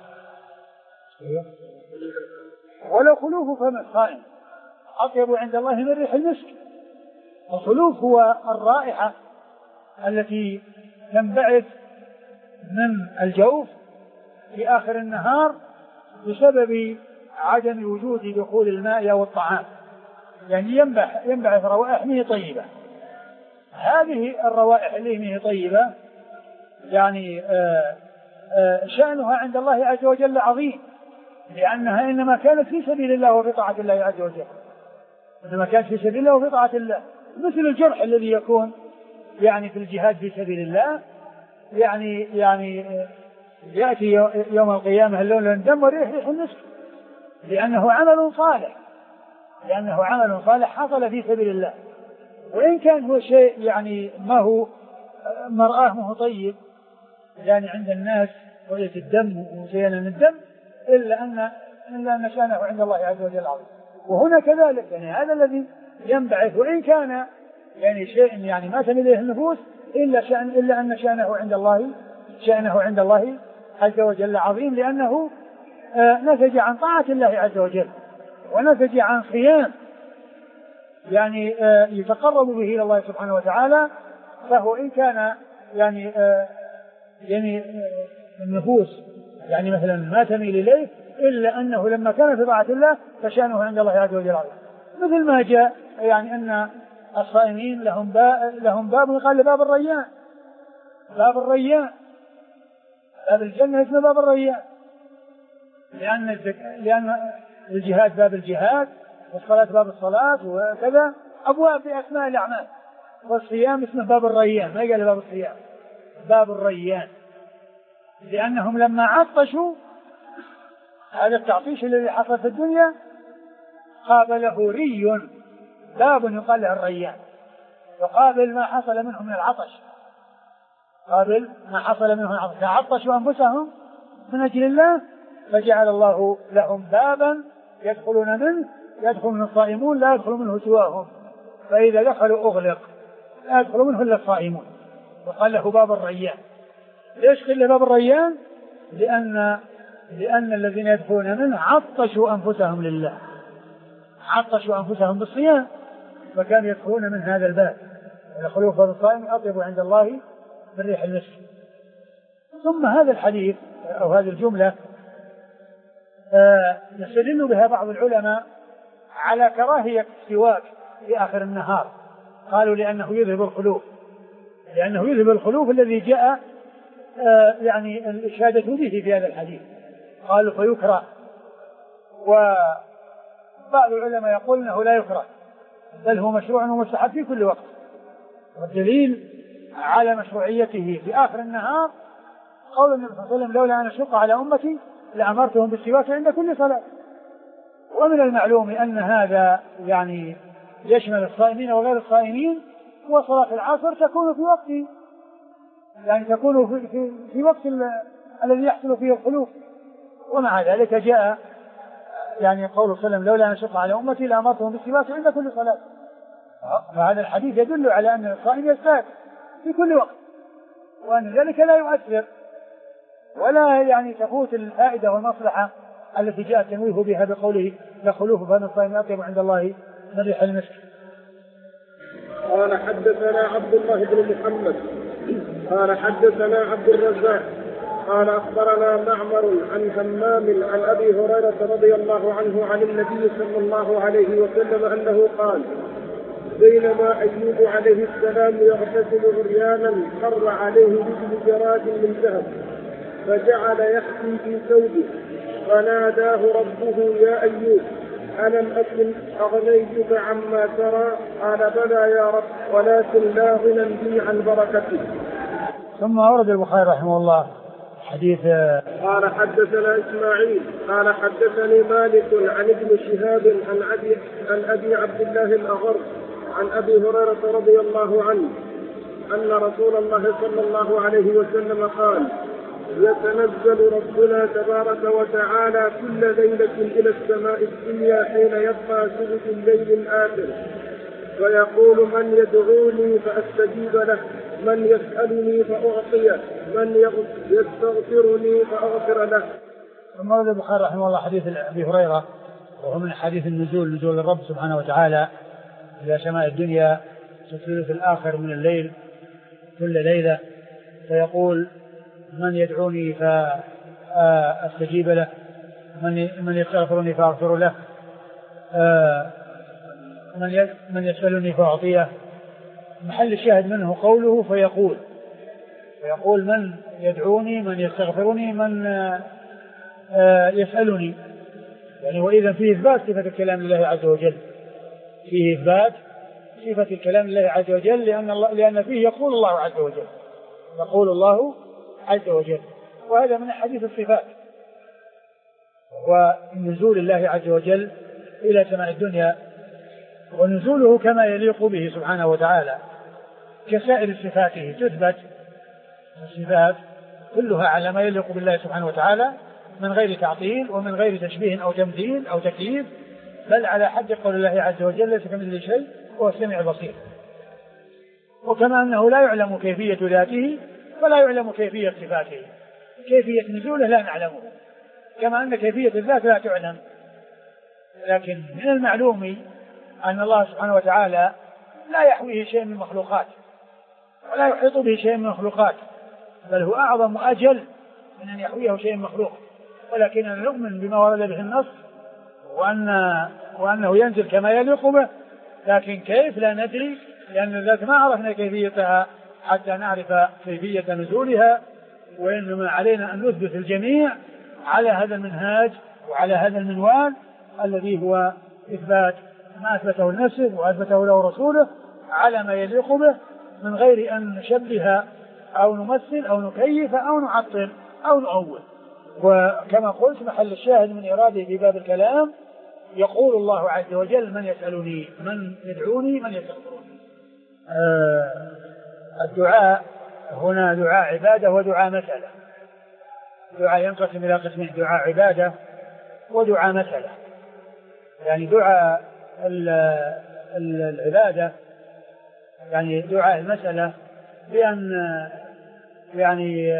ولو خلوف فم الصائم أطيب عند الله من ريح المسك. الخلوف هو الرائحة التي تنبعث من الجوف في آخر النهار بسبب عدم وجود دخول الماء أو الطعام، يعني ينبع ينبعث روائح منه طيبة. هذه الروائح اللي منه طيبة يعني آآ آآ شأنها عند الله عز وجل عظيم، لأنها إنما كانت في سبيل الله وفي طاعة الله عز وجل، إنما كانت في سبيل الله وفي طاعة الله، مثل الجرح الذي يكون يعني في الجهاد في سبيل الله، يعني يعني يأتي يوم القيامة اللون الدم وريح ريح المسك، لأنه عمل صالح، لأنه عمل صالح حصل في سبيل الله. وإن كان هو شيء يعني ما هو مرآه ما هو طيب يعني عند الناس رؤية الدم وزيان الدم، إلا أن إلا أن شأنه عند الله عز وجل عظيم. وهنا كذلك يعني هذا الذي ينبعث وإن كان يعني شيء يعني ما تميل إليه النفوس إلا شأن إلا أن شأنه عند الله شأنه عند الله عز وجل عظيم، لأنه آه نتج عن طاعة الله عز وجل ونتج عن صيام يعني آه يتقرب به إلى الله سبحانه وتعالى. فهو إن كان يعني آه يعني آه النفوس يعني مثلا ما تميل إليه إلا أنه لما كان في طاعة الله فشأنه عند الله عز وجل عظيم. مثل ما جاء يعني أن الصائمين لهم باب لهم باب يقال باب الريان، باب الريان باب الجنة اسمه باب الريان، لأن لأن الجهاد باب الجهاد، والصلاة باب الصلاة، وكذا أبواب بأسماء الأعمال. والصيام اسمه باب الريان، ما قال باب الصيام، باب الريان، لأنهم لما عطشوا هذا التعطيش الذي حصل في الدنيا قابله ري، باب يقال له الريان، يقابل ما حصل منهم من العطش، قابل ما حصل منهم من العطش، عطشوا أنفسهم من أجل الله فجعل الله لهم بابا يدخلون منه، يدخل من الصائمون لا يدخل منه سواهم، فإذا دخلوا أغلق لا يدخل منه إلا الصائمون، وقال له باب الريان. ليش قيل باب الريان؟ لأن لأن الذين يدخلون منه عطشوا أنفسهم لله، عطشوا أنفسهم بالصيام، فكانوا يدخلون من هذا الباب. الخلوف بالصائم أطيب عند الله من ريح المسك. ثم هذا الحديث أو هذه الجملة يستدل بها بعض العلماء على كراهية السواك في آخر النهار، قالوا لأنه يذهب الخلوف، لأنه يذهب الخلوف الذي جاء يعني الإشادة به في هذا الحديث، قالوا فيكره. وبعض العلماء يقول أنه لا يكره بل هو مشروع ومستحب في كل وقت، والدليل على مشروعيته في آخر النهار قول النبي صلى الله عليه وسلم لولا أن أشق على أمتي لأمرتهم بالسواك عند كل صلاة. ومن المعلوم أن هذا يعني يشمل الصائمين وغير الصائمين، وصلاة العصر تكون في وقت يعني تكون في, في, في وقت الذي يحصل فيه الخلوف. ومع ذلك جاء يعني قول صلى الله عليه وسلم لولا أن أشق على أمتي لأمرتهم بالسواك عند كل صلاة، فهذا الحديث يدل على أن الصائم يستاك في كل وقت، وأن ذلك لا يؤثر ولا يعني تفوت الفائدة والمصلحة التي جاء تنويه بها بقوله لخلوف فم الصائم أطيب عند الله من ريح المسك. قال حدثنا عبد الله بن محمد قال حدثنا عبد الرزاق قال أخبرنا معمر عن همام عن أبي هريرة رضي الله عنه عن النبي صلى الله عليه وسلم أنه قال بينما أيوب عليه السلام يغتسل عريانا مر عليه رجل جراد من ذهب فجعل يحكي في ثوبه فناداه ربه يا أيوب ألم أكن أغنيتك عما ترى؟ قال بلى يا رب ولكن لا غنى بي عن بركتك. ثم أورد البخاري رحمه الله حديث. قال حدثنا إسماعيل قال حدثني مالك عن ابن شهاب عن أبي عن أبي عبد الله الأغر عن أبي هريرة رضي الله عنه أن رسول الله صلى الله عليه وسلم قال: يتنزل ربنا تبارك وتعالى كل ليلة إلى السماء الدنيا حين يبقى ثلث الليل الآخر فيقول: من يدعوني فأستجيب له، من يسألني فأعطيه، من يستغفرني فأغفر له. ثم ورد البخاري رحمه الله حديث أبي هريرة وهو من حديث النزول، نزول الرب سبحانه وتعالى إلى سماء الدنيا في الثلث الآخر من الليل كل ليلة، فيقول: من يدعوني فأستجيب له، من يستغفرني فأغفر له، من يسألني فأعطيه. محل الشاهد منه قوله فيقول فيقول من يدعوني، من يستغفرني، من يسألني، يعني وإذا فيه إثبات صفة الكلام لله عز وجل، فيه إثبات صفة الكلام لله عز وجل، لأن, الله لأن فيه يقول الله عز وجل، يقول الله عز وجل، وهذا من حديث الصفات، ونزول الله عز وجل إلى سماء الدنيا، ونزوله كما يليق به سبحانه وتعالى كسائر صفاته، تثبت الصفات كلها على ما يليق بالله سبحانه وتعالى من غير تعطيل ومن غير تشبيه أو تمثيل أو تكييف، بل على حد قول الله عز وجل: ليس كمثله شيء وهو السميع البصير. وكما أنه لا يعلم كيفية ذاته فلا يعلم كيفية صفاته، كيفية نزوله لا نعلمه، كما أن كيفية الذات لا تعلم. لكن من المعلوم أن الله سبحانه وتعالى لا يحويه شيء من المخلوقات ولا يحيط به شيء من المخلوقات، بل هو أعظم وأجل من أن يحويه شيء من مخلوق، ولكننا نؤمن بما ورد به النص وأن وأنه ينزل كما يليق به، لكن كيف لا ندري، لأن الذات ما عرفنا كيفيتها حتى نعرف كيفية نزولها، وإنما علينا أن نثبت الجميع على هذا المنهاج وعلى هذا المنوال الذي هو إثبات ما أثبته لنفسه وأثبته له رسوله على ما يليق به، من غير أن نشبه أو نمثل أو نكيف أو نعطل أو نؤول. وكما قلت محل الشاهد من إرادة في باب الكلام: يقول الله عز وجل: من يسألني، من يدعوني، من يستغفرني. آه الدعاء هنا دعاء عبادة ودعاء مسألة. دعاء ينقسم إلى قسمين: دعاء عبادة ودعاء مسألة. يعني دعاء العبادة يعني دعاء المسألة بأن يعني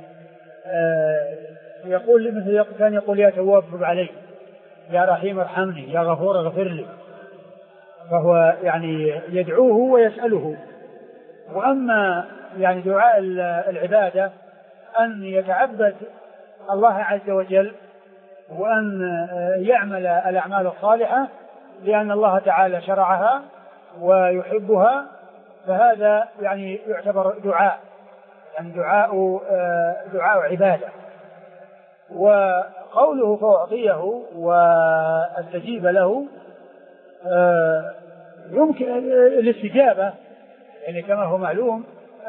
يقول مثل كان يقول: يا تواب تب علي، يا رحيم ارحمني، يا غفور اغفر لي، فهو يعني يدعوه ويسأله. وأما يعني دعاء العبادة أن يتعبد الله عز وجل وأن يعمل الأعمال الصالحة لأن الله تعالى شرعها ويحبها، فهذا يعني يعتبر دعاء، يعني دعاء دعاء عبادة. وقوله فأعطيه واستجيب له يمكن الاستجابة، يعني كما هو معلوم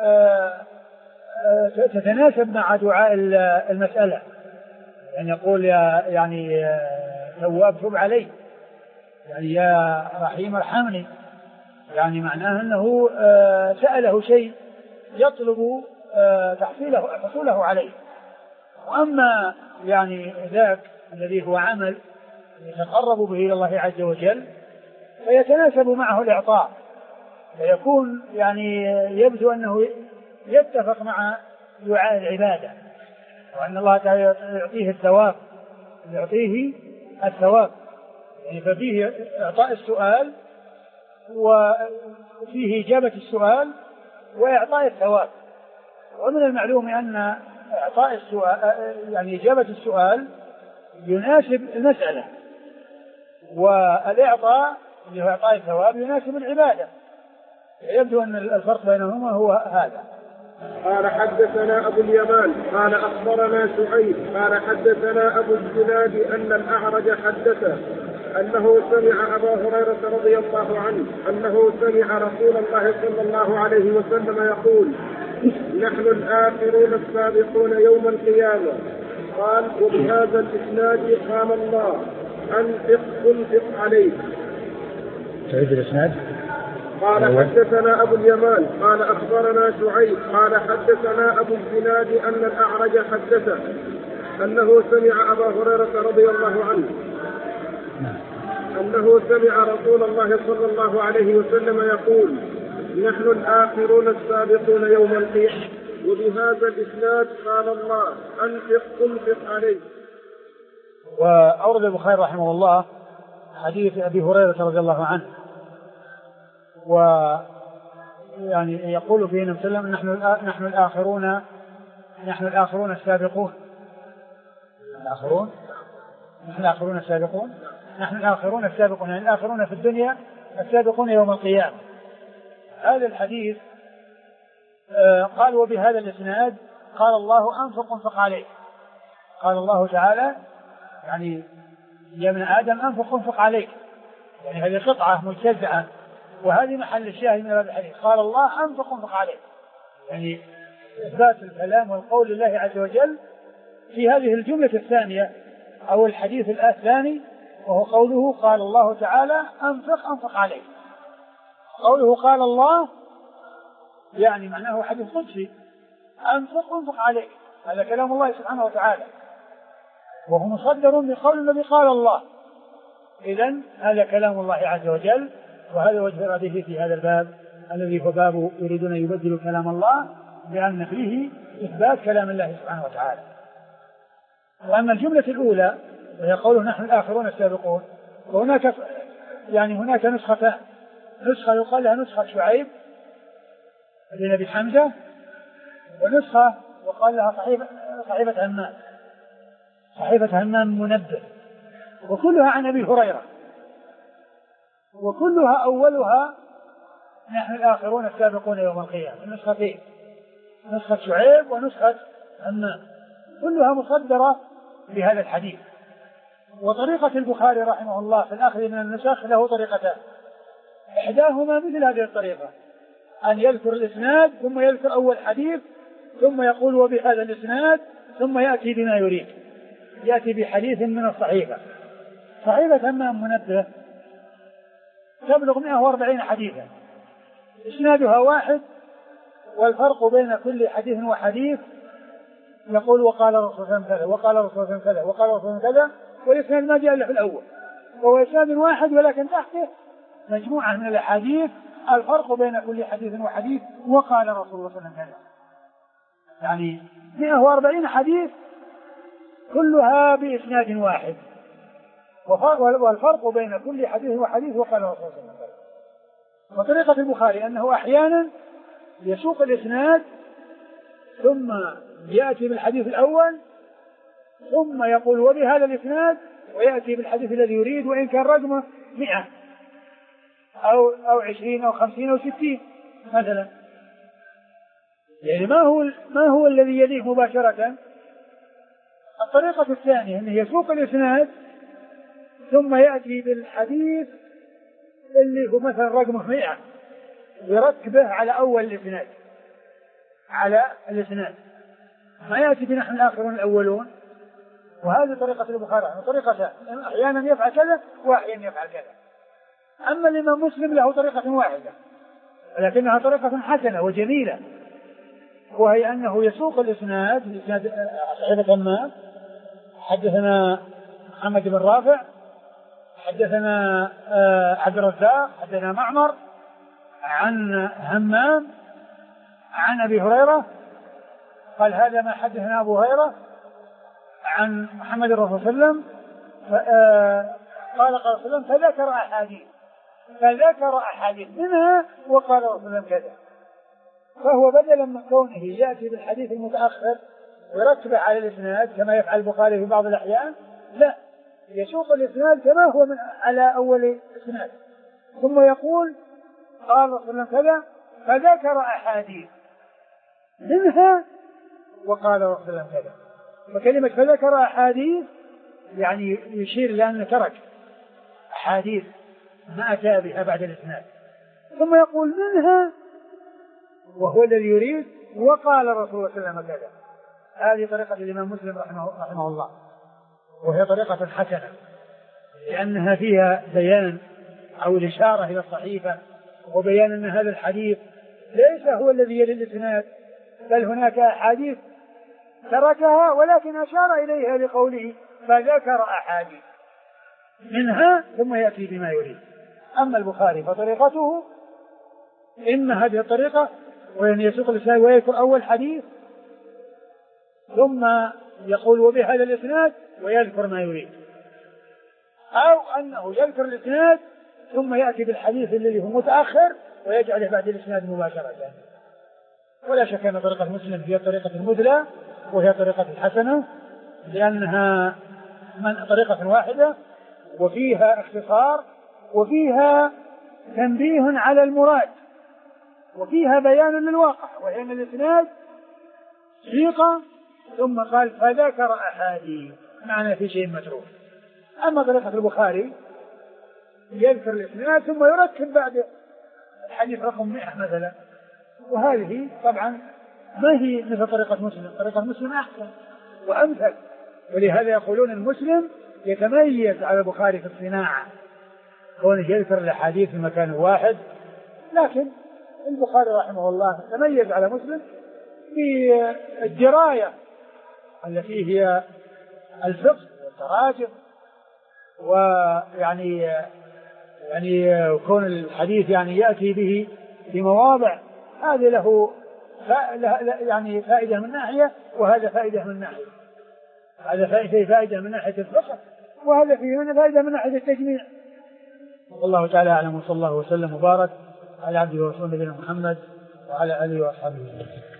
تتناسب مع دعاء المسألة، يعني يقول: يا يعني تواب تب علي، يعني يا رحيم ارحمني، يعني معناه أنه سأله شيء يطلب تحصيله حصوله عليه. وأما يعني ذاك الذي هو عمل يتقرب به إلى الله عز وجل فيتناسب معه الإعطاء، فيكون يعني يبدو أنه يتفق مع دعاء العبادة، وأن الله تعالى يعطيه الثواب يعطيه الثواب يعني ففيه إعطاء السؤال وفيه إجابة السؤال وإعطاء الثواب. ومن المعلوم أن إعطاء السؤال يعني إجابة السؤال يناسب المسألة، والإعطاء اللي هو إعطاء الثواب يناسب العبادة. يبدو أن الفرق بينهما هو هذا. قال حدثنا أبو اليمان قال أخبرنا سعيد قال حدثنا أبو الزناد أن الأعرج حدثه أنه سمع أبا هريرة رضي الله عنه أنه سمع رسول الله صلى الله عليه وسلم يقول: نحن الآخرون السابقون يوم القيامة. قال وبهذا الإسناد قال الله أنفق تنفق عليك. تعيد الإسناد. قال حدثنا أبو اليمان قال أخبرنا شعيب قال حدثنا أبو الزناد أن الأعرج حدثه أنه سمع أبا هريرة رضي الله عنه أنه سمع رسول الله صلى الله عليه وسلم يقول نحن الآخرون السابقون يوم القيامة وبهذا الإسناد قال الله أنفق تنفق عليه. وأورد البخاري رحمه الله حديث أبي هريرة رضي الله عنه و يعني يقول فيه النبي صلى الله عليه وسلم نحن نحن الآخرون نحن الآخرون السابقون الآخرون نحن الآخرون السابقون نحن الآخرون السابقون يعني الآخرون في الدنيا السابقون يوم القيامة. هذا الحديث آه قال وبهذا الإسناد قال الله أنفق انفق عليه. قال الله تعالى يعني يا ابن آدم أنفق انفق عليك، يعني هذه قطعة مجزأة وهذه محل الشاهد من هذا الحديث. قال الله أنفق انفق عليه يعني إثبات الكلام والقول لله عز وجل في هذه الجملة الثانية أو الحديث الثاني، وهو قوله قال الله تعالى أنفق أنفق عليه. قوله قال الله يعني معناه حديث قدسي أنفق أنفق عليه، هذا كلام الله سبحانه وتعالى وهو مصدر بقول الذي قال الله. إذن هذا كلام الله عز وجل، وهذا وجه رده في هذا الباب الذي هو باب يريدون يبدلوا كلام الله لأن فيه إثبات كلام الله سبحانه وتعالى. وأما الجملة الأولى وهي قوله نحن الآخرون السابقون، وهناك يعني هناك نسختان، نسخة يقال لها نسخة شعيب بن أبي حمزة، ونسخة وقال لها صحيفة صحيفة همام صحيفة همام منبه، وكلها عن أبي هريرة، وكلها أولها نحن الآخرون السابقون يوم القيامة. النسختين نسخة شعيب ونسخة همام كلها مصدرة بهذا الحديث. وطريقة البخاري رحمه الله في الأخذ من النسخ له طريقتان، إحداهما مثل هذه الطريقة أن يذكر الإسناد ثم يذكر أول حديث ثم يقول وبهذا الإسناد ثم يأتي بما يريد، يأتي بحديث من الصحيفة. صحيفة همام منبه تبلغ مئة وأربعين حديثا، إسنادها واحد والفرق بين كل حديث وحديث يقول وقال الرسول صلى الله عليه وسلم كذا وقال الرسول صلى الله عليه وسلم كذا وقال الرسول صلى الله عليه وسلم كذا، والإسناد ما جاء إلا في الأول، وهو إسناد واحد ولكن تحته مجموعة من الأحاديث الفرق بين كل حديث وحديث وقال الرسول صلى الله عليه وسلم كذا، يعني مئة وأربعين حديث كلها بإسناد واحد، والفرق بين كل حديث وحديث وقال الرسول صلى الله عليه وسلم. وطريقة البخاري أنه أحيانا يسوق الإسناد ثم يأتي بالحديث الأول ثم يقول وبهذا الإسناد ويأتي بالحديث الذي يريد وإن كان رقمه مئة أو أو عشرين أو خمسين أو ستين مثلا، يعني ما هو ما هو الذي يليه مباشرة. الطريقة الثانية أنه يسوق الإسناد ثم يأتي بالحديث اللي هو مثلا رقمه مئة ويركبه على أول الإسناد على الإسناد، ما يأتي بنحن الآخرون الأولون. وهذه طريقة البخاري، طريقة أحيانا يفعل كذا وأحيانا يفعل كذا. أما الإمام مسلم له طريقة واحدة لكنها طريقة حسنة وجميلة، وهي أنه يسوق الإسناد إسناد صحيفة همام حدثنا محمد بن رافع حدثنا عبد الرزاق حدثنا معمر عن همام عن أبي هريرة قال هذا ما حدثنا أبو هريرة عن محمد الرسول صلى الله عليه وسلم قال قال صلى الله عليه وسلم فذكر أحاديث فذكر أحاديث منها وقال الرسول صلى الله عليه وسلم كذا. فهو بدلا من كونه يأتي بالحديث المتأخر ويرتبه على الإسناد كما يفعل البخاري في بعض الأحيان، لا، يسوق الإسناد كما هو من على أول الإسناد ثم يقول قال الرسول صلى الله عليه وسلم كذا فذكر أحاديث منها وقال الرسول صلى الله عليه وسلم كذا. وكلمة فذكر أحاديث يعني يشير لأنه ترك أحاديث ما أتى بها بعد الإسناد ثم يقول منها وهو الذي يريد وقال الرسول صلى الله عليه وسلم كذا. هذه طريقة الإمام مسلم رحمه, رحمه الله، وهي طريقة حسنة لأنها فيها بيان أو الإشارة إلى الصحيفة وبيان أن هذا الحديث ليس هو الذي يلي الإسناد، بل هناك أحاديث تركها ولكن أشار إليها لقوله فذكر أحاديث منها ثم يأتي بما يريد. أما البخاري فطريقته إما هذه الطريقة وأن يسوق الإسناد ويذكر أول حديث ثم يقول وبهذا الإسناد ويذكر ما يريد، أو أنه يذكر الإسناد ثم يأتي بالحديث الذي هو متأخر ويجعله بعد الإسناد مباشرة. ولا شك أن طريقة مسلم هي طريقة المثلى وهي طريقة الحسنة لأنها من طريقة واحدة وفيها اختصار وفيها تنبيه على المراد وفيها بيان للواقع، وإن الإسناد سيقة ثم قال فذكر أحاديث معنى في شيء متروك. أما طريقة البخاري يذكر الإسناد ثم يركب بعد الحديث رقم مئة مثلا، وهذه طبعا ما هي مثل طريقة مسلم. طريقة مسلم أحسن وأمثل، ولهذا يقولون المسلم يتميز على البخاري في الصناعة كونه يذكر الأحاديث في مكان واحد، لكن البخاري رحمه الله تميز على مسلم بالدراية التي هي الفقه والتراجم، ويعني يعني كون الحديث يعني يأتي به في مواضع هذه له يعني فائدة من ناحية وهذا فائدة من ناحية، هذا فائدة فائدة من ناحية الفقه وهذا فيه فائدة من ناحية التجميع. والله تعالى أعلم، وصلى الله وسلم وبارك على عبده ورسوله نبينا محمد وعلى آله وأصحابه.